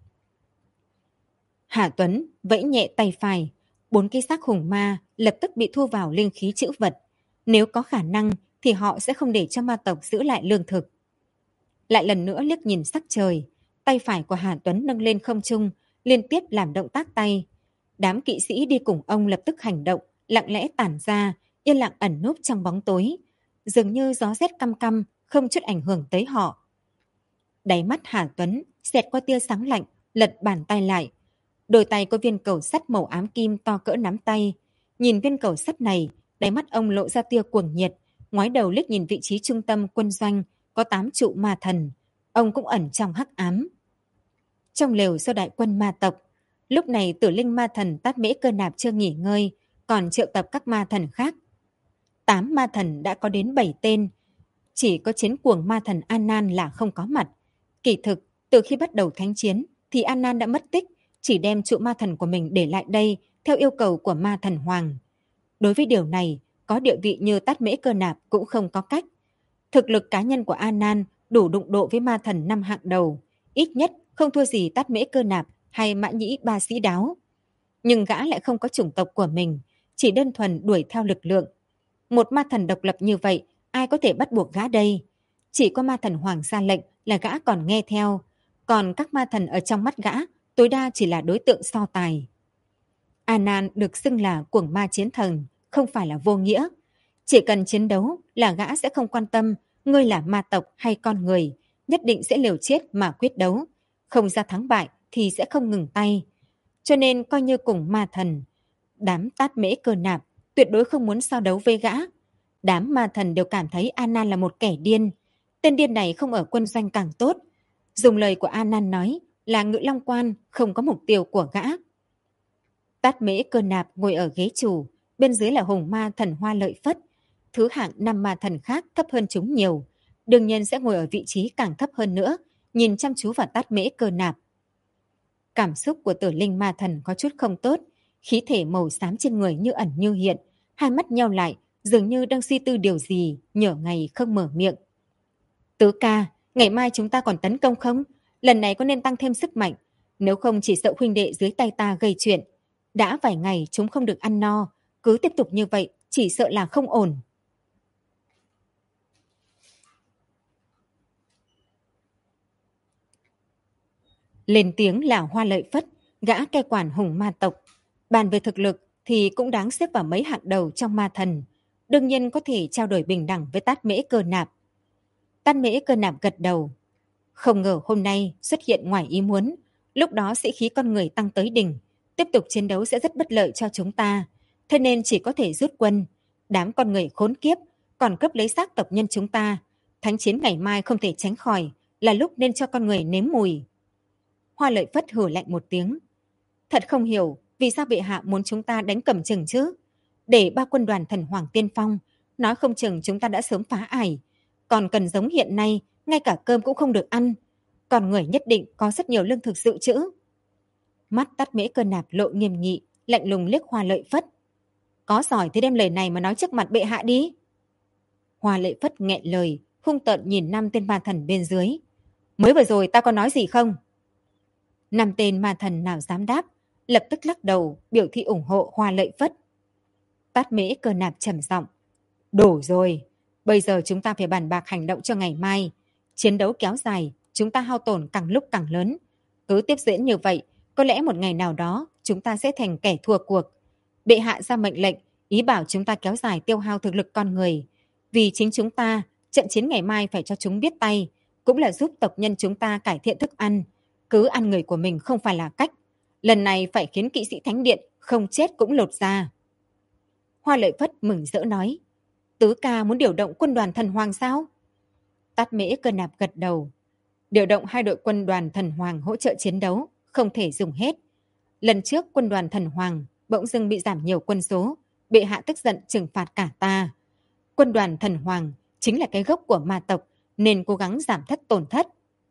A: Hà Tuấn vẫy nhẹ tay phải, 4 cái xác hùng ma lập tức bị thu vào linh khí trữ vật. Nếu có khả năng thì họ sẽ không để cho ma tộc giữ lại lương thực. Lại lần nữa liếc nhìn sắc trời, tay phải của Hà Tuấn nâng lên không trung, liên tiếp làm động tác tay. Đám kỵ sĩ đi cùng ông lập tức hành động, lặng lẽ tản ra, yên lặng ẩn núp trong bóng tối. Dường như gió rét căm căm, không chút ảnh hưởng tới họ. Đáy mắt Hà Tuấn xẹt qua tia sáng lạnh, lật bàn tay lại. Đôi tay có viên cầu sắt màu ám kim to cỡ nắm tay. Nhìn viên cầu sắt này, đáy mắt ông lộ ra tia cuồng nhiệt, ngoái đầu liếc nhìn vị trí trung tâm quân doanh, có 8 trụ ma thần. Ông cũng ẩn trong hắc ám. Trong lều do đại quân ma tộc, lúc này Tử Linh ma thần Tát Mễ Cơ Nạp chưa nghỉ ngơi, còn triệu tập các ma thần khác. 8 ma thần đã có đến 7 tên, chỉ có chiến cuồng ma thần An Nan là không có mặt. Kỳ thực, từ khi bắt đầu thánh chiến thì An Nan đã mất tích, chỉ đem trụ ma thần của mình để lại đây theo yêu cầu của ma thần hoàng. Đối với điều này, có địa vị như Tát Mễ Cơ Nạp cũng không có cách. Thực lực cá nhân của An Nan đủ đụng độ với ma thần 5 hạng đầu, ít nhất không thua gì Tát Mễ Cơ Nạp hay Mã Nhĩ Ba Sĩ Đáo. Nhưng gã lại không có chủng tộc của mình, chỉ đơn thuần đuổi theo lực lượng. Một ma thần độc lập như vậy, ai có thể bắt buộc gã đây? Chỉ có ma thần hoàng ra lệnh là gã còn nghe theo, còn các ma thần ở trong mắt gã tối đa chỉ là đối tượng so tài. An Nan được xưng là cuồng ma chiến thần, không phải là vô nghĩa. Chỉ cần chiến đấu là gã sẽ không quan tâm ngươi là ma tộc hay con người, nhất định sẽ liều chết mà quyết đấu, không ra thắng bại thì sẽ không ngừng tay. Cho nên coi như cùng ma thần, đám Tát Mễ Cơ Nạp tuyệt đối không muốn so đấu với gã. Đám ma thần đều cảm thấy A Nan là một kẻ điên. Tên điên này không ở quân doanh càng tốt. Dùng lời của A Nan nói là Ngự Long Quan không có mục tiêu của gã. Tát Mễ Cơ Nạp ngồi ở ghế chủ, bên dưới là hùng ma thần Hoa Lợi Phất. Thứ hạng 5 ma thần khác thấp hơn chúng nhiều, đương nhiên sẽ ngồi ở vị trí càng thấp hơn nữa, nhìn chăm chú vào Tát Mễ Cơ Nạp. Cảm xúc của Tử Linh ma thần có chút không tốt, khí thể màu xám trên người như ẩn như hiện, hai mắt nheo lại, dường như đang suy tư điều gì, nhở ngày không mở miệng. Tứ ca, ngày mai chúng ta còn tấn công không? Lần này có nên tăng thêm sức mạnh, nếu không chỉ sợ huynh đệ dưới tay ta gây chuyện. Đã vài ngày chúng không được ăn no, cứ tiếp tục như vậy, chỉ sợ là không ổn. Lên tiếng là Hoa Lợi Phất, gã cai quản hùng ma tộc. Bàn về thực lực thì cũng đáng xếp vào mấy hạng đầu trong ma thần. Đương nhiên có thể trao đổi bình đẳng với Tát Mễ Cơ Nạp. Tát Mễ Cơ Nạp gật đầu. Không ngờ hôm nay xuất hiện ngoài ý muốn. Lúc đó sĩ khí con người tăng tới đỉnh. Tiếp tục chiến đấu sẽ rất bất lợi cho chúng ta. Thế nên chỉ có thể rút quân. Đám con người khốn kiếp còn cướp lấy xác tộc nhân chúng ta. Thánh chiến ngày mai không thể tránh khỏi. Là lúc nên cho con người nếm mùi. Hoa Lợi Phất hử lạnh một tiếng. Thật không hiểu vì sao bệ hạ muốn chúng ta đánh cầm chừng chứ. Để ba quân đoàn thần hoàng tiên phong, nói không chừng chúng ta đã sớm phá ải. Còn cần giống hiện nay, ngay cả cơm cũng không được ăn. Còn người nhất định có rất nhiều lương thực dự trữ. Mắt Tát Mễ Cơ Nạp lộ nghiêm nghị, lạnh lùng liếc Hoa Lợi Phất. Có giỏi thì đem lời này mà nói trước mặt bệ hạ đi. Hoa Lợi Phất nghẹn lời, hung tợn nhìn 5 tên ma thần bên dưới. Mới vừa rồi ta có nói gì không? 5 tên ma thần nào dám đáp, lập tức lắc đầu biểu thị ủng hộ Hoa Lợi Phất. Tát Mễ Cơ Nạp trầm giọng. Đủ rồi, bây giờ chúng ta phải bàn bạc hành động cho ngày mai. Chiến đấu kéo dài, chúng ta hao tổn càng lúc càng lớn. Cứ tiếp diễn như vậy, có lẽ một ngày nào đó chúng ta sẽ thành kẻ thua cuộc. Bệ hạ ra mệnh lệnh, ý bảo chúng ta kéo dài tiêu hao thực lực con người. Vì chính chúng ta, trận chiến ngày mai phải cho chúng biết tay, cũng là giúp tộc nhân chúng ta cải thiện thức ăn. Cứ ăn người của mình không phải là cách. Lần này phải khiến kỵ sĩ thánh điện không chết cũng lột da. Hoa Lợi Phất mừng rỡ nói. Tứ ca muốn điều động quân đoàn thần hoàng sao? Tát Mễ Cơ Nạp gật đầu. Điều động 2 đội quân đoàn thần hoàng hỗ trợ chiến đấu, không thể dùng hết. Lần trước quân đoàn thần hoàng bỗng dưng bị giảm nhiều quân số, bệ hạ tức giận trừng phạt cả ta. Quân đoàn thần hoàng chính là cái gốc của ma tộc, nên cố gắng giảm thất tổn thất.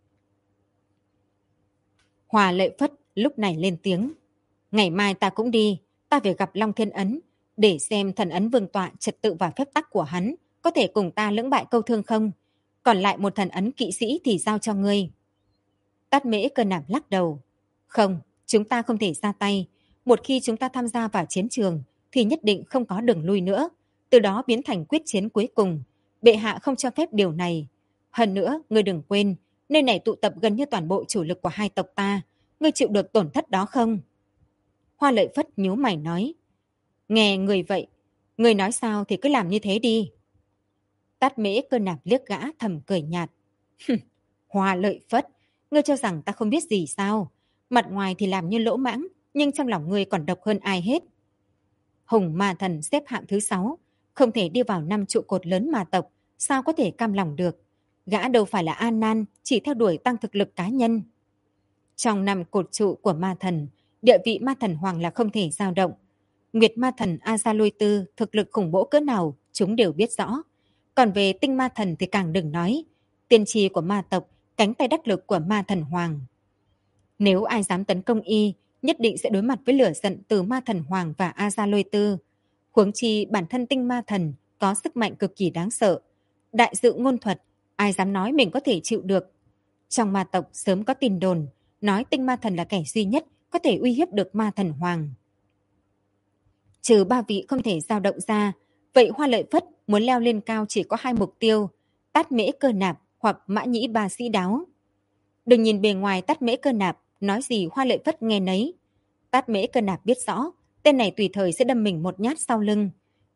A: Hoa Lợi Phất lúc này lên tiếng. Ngày mai ta cũng đi, ta phải gặp Long Thiên Ấn, để xem thần ấn vương tọa trật tự và phép tắc của hắn có thể cùng ta lưỡng bại câu thương không. Còn lại một thần ấn kỵ sĩ thì giao cho ngươi. Tát Mễ Cơ Nạp lắc đầu. Không, chúng ta không thể ra tay. Một khi chúng ta tham gia vào chiến trường thì nhất định không có đường lui nữa. Từ đó biến thành quyết chiến cuối cùng. Bệ hạ không cho phép điều này. Hơn nữa, ngươi đừng quên, nơi này tụ tập gần như toàn bộ chủ lực của 2 tộc ta. Ngươi chịu được tổn thất đó không? Hoa Lợi Phất nhíu mày nói. Nghe người vậy, người nói sao thì cứ làm như thế đi. Tát Mễ Cơ Nạp liếc gã thầm cười nhạt. Hoa Lợi Phất, ngươi cho rằng ta không biết gì sao? Mặt ngoài thì làm như lỗ mãng, nhưng trong lòng ngươi còn độc hơn ai hết. Hùng ma thần xếp hạng thứ 6, không thể đi vào 5 trụ cột lớn ma tộc, sao có thể cam lòng được? Gã đâu phải là An Nan, chỉ theo đuổi tăng thực lực cá nhân. Trong 5 cột trụ của ma thần, địa vị ma thần hoàng là không thể dao động. Nguyệt ma thần Azalôi Tư thực lực khủng bố cỡ nào, chúng đều biết rõ. Còn về tinh ma thần thì càng đừng nói. Tiên tri của ma tộc, cánh tay đắc lực của ma thần hoàng. Nếu ai dám tấn công y, nhất định sẽ đối mặt với lửa giận từ ma thần hoàng và Azalôi Tư. Huống chi bản thân tinh ma thần có sức mạnh cực kỳ đáng sợ. Đại dự ngôn thuật, ai dám nói mình có thể chịu được. Trong ma tộc sớm có tin đồn, nói tinh ma thần là kẻ duy nhất có thể uy hiếp được ma thần hoàng. Trừ 3 vị không thể dao động ra, vậy Hoa Lợi Phất muốn leo lên cao chỉ có 2 mục tiêu, Tát Mễ Cơ Nạp hoặc Mã Nhĩ Ba Sĩ Đáo. Đừng nhìn bề ngoài Tát Mễ Cơ Nạp, nói gì Hoa Lợi Phất nghe nấy. Tát Mễ Cơ Nạp biết rõ, tên này tùy thời sẽ đâm mình một nhát sau lưng.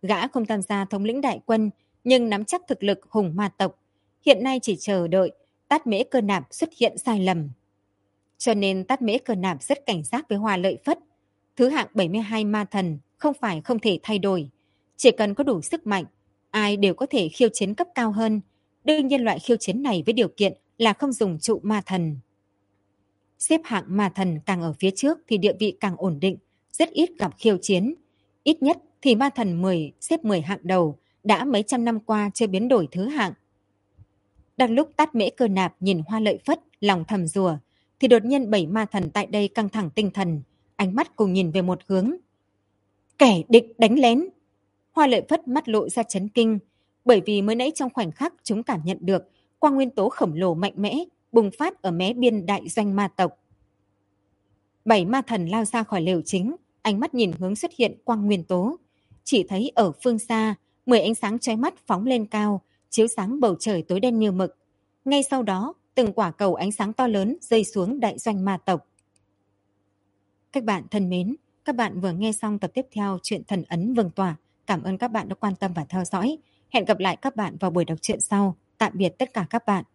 A: Gã không tham gia thống lĩnh đại quân, nhưng nắm chắc thực lực hùng ma tộc. Hiện nay chỉ chờ đợi Tát Mễ Cơ Nạp xuất hiện sai lầm. Cho nên Tát Mễ Cơ Nạp rất cảnh giác với Hoa Lợi Phất. Thứ hạng 72 ma thần không phải không thể thay đổi. Chỉ cần có đủ sức mạnh, ai đều có thể khiêu chiến cấp cao hơn. Đương nhiên loại khiêu chiến này với điều kiện là không dùng trụ ma thần. Xếp hạng ma thần càng ở phía trước thì địa vị càng ổn định, rất ít gặp khiêu chiến. Ít nhất thì ma thần 10 xếp 10 hạng đầu đã mấy trăm năm qua chưa biến đổi thứ hạng. Đang lúc Tát Mễ Cơ Nạp nhìn Hoa Lợi Phất lòng thầm rủa thì đột nhiên 7 ma thần tại đây căng thẳng tinh thần, ánh mắt cùng nhìn về một hướng. Kẻ địch đánh lén! Hoa Lợi Phất mắt lộ ra chấn kinh, bởi vì mới nãy trong khoảnh khắc chúng cảm nhận được quang nguyên tố khổng lồ mạnh mẽ bùng phát ở mé biên đại doanh ma tộc. 7 ma thần lao ra khỏi lều chính, ánh mắt nhìn hướng xuất hiện quang nguyên tố. Chỉ thấy ở phương xa, 10 ánh sáng chói mắt phóng lên cao, chiếu sáng bầu trời tối đen như mực. Ngay sau đó, từng quả cầu ánh sáng to lớn rơi xuống đại doanh ma tộc. Các bạn thân mến, các bạn vừa nghe xong tập tiếp theo truyện Thần Ấn Vương Tỏa. Cảm ơn các bạn đã quan tâm và theo dõi. Hẹn gặp lại các bạn vào buổi đọc truyện sau. Tạm biệt tất cả các bạn.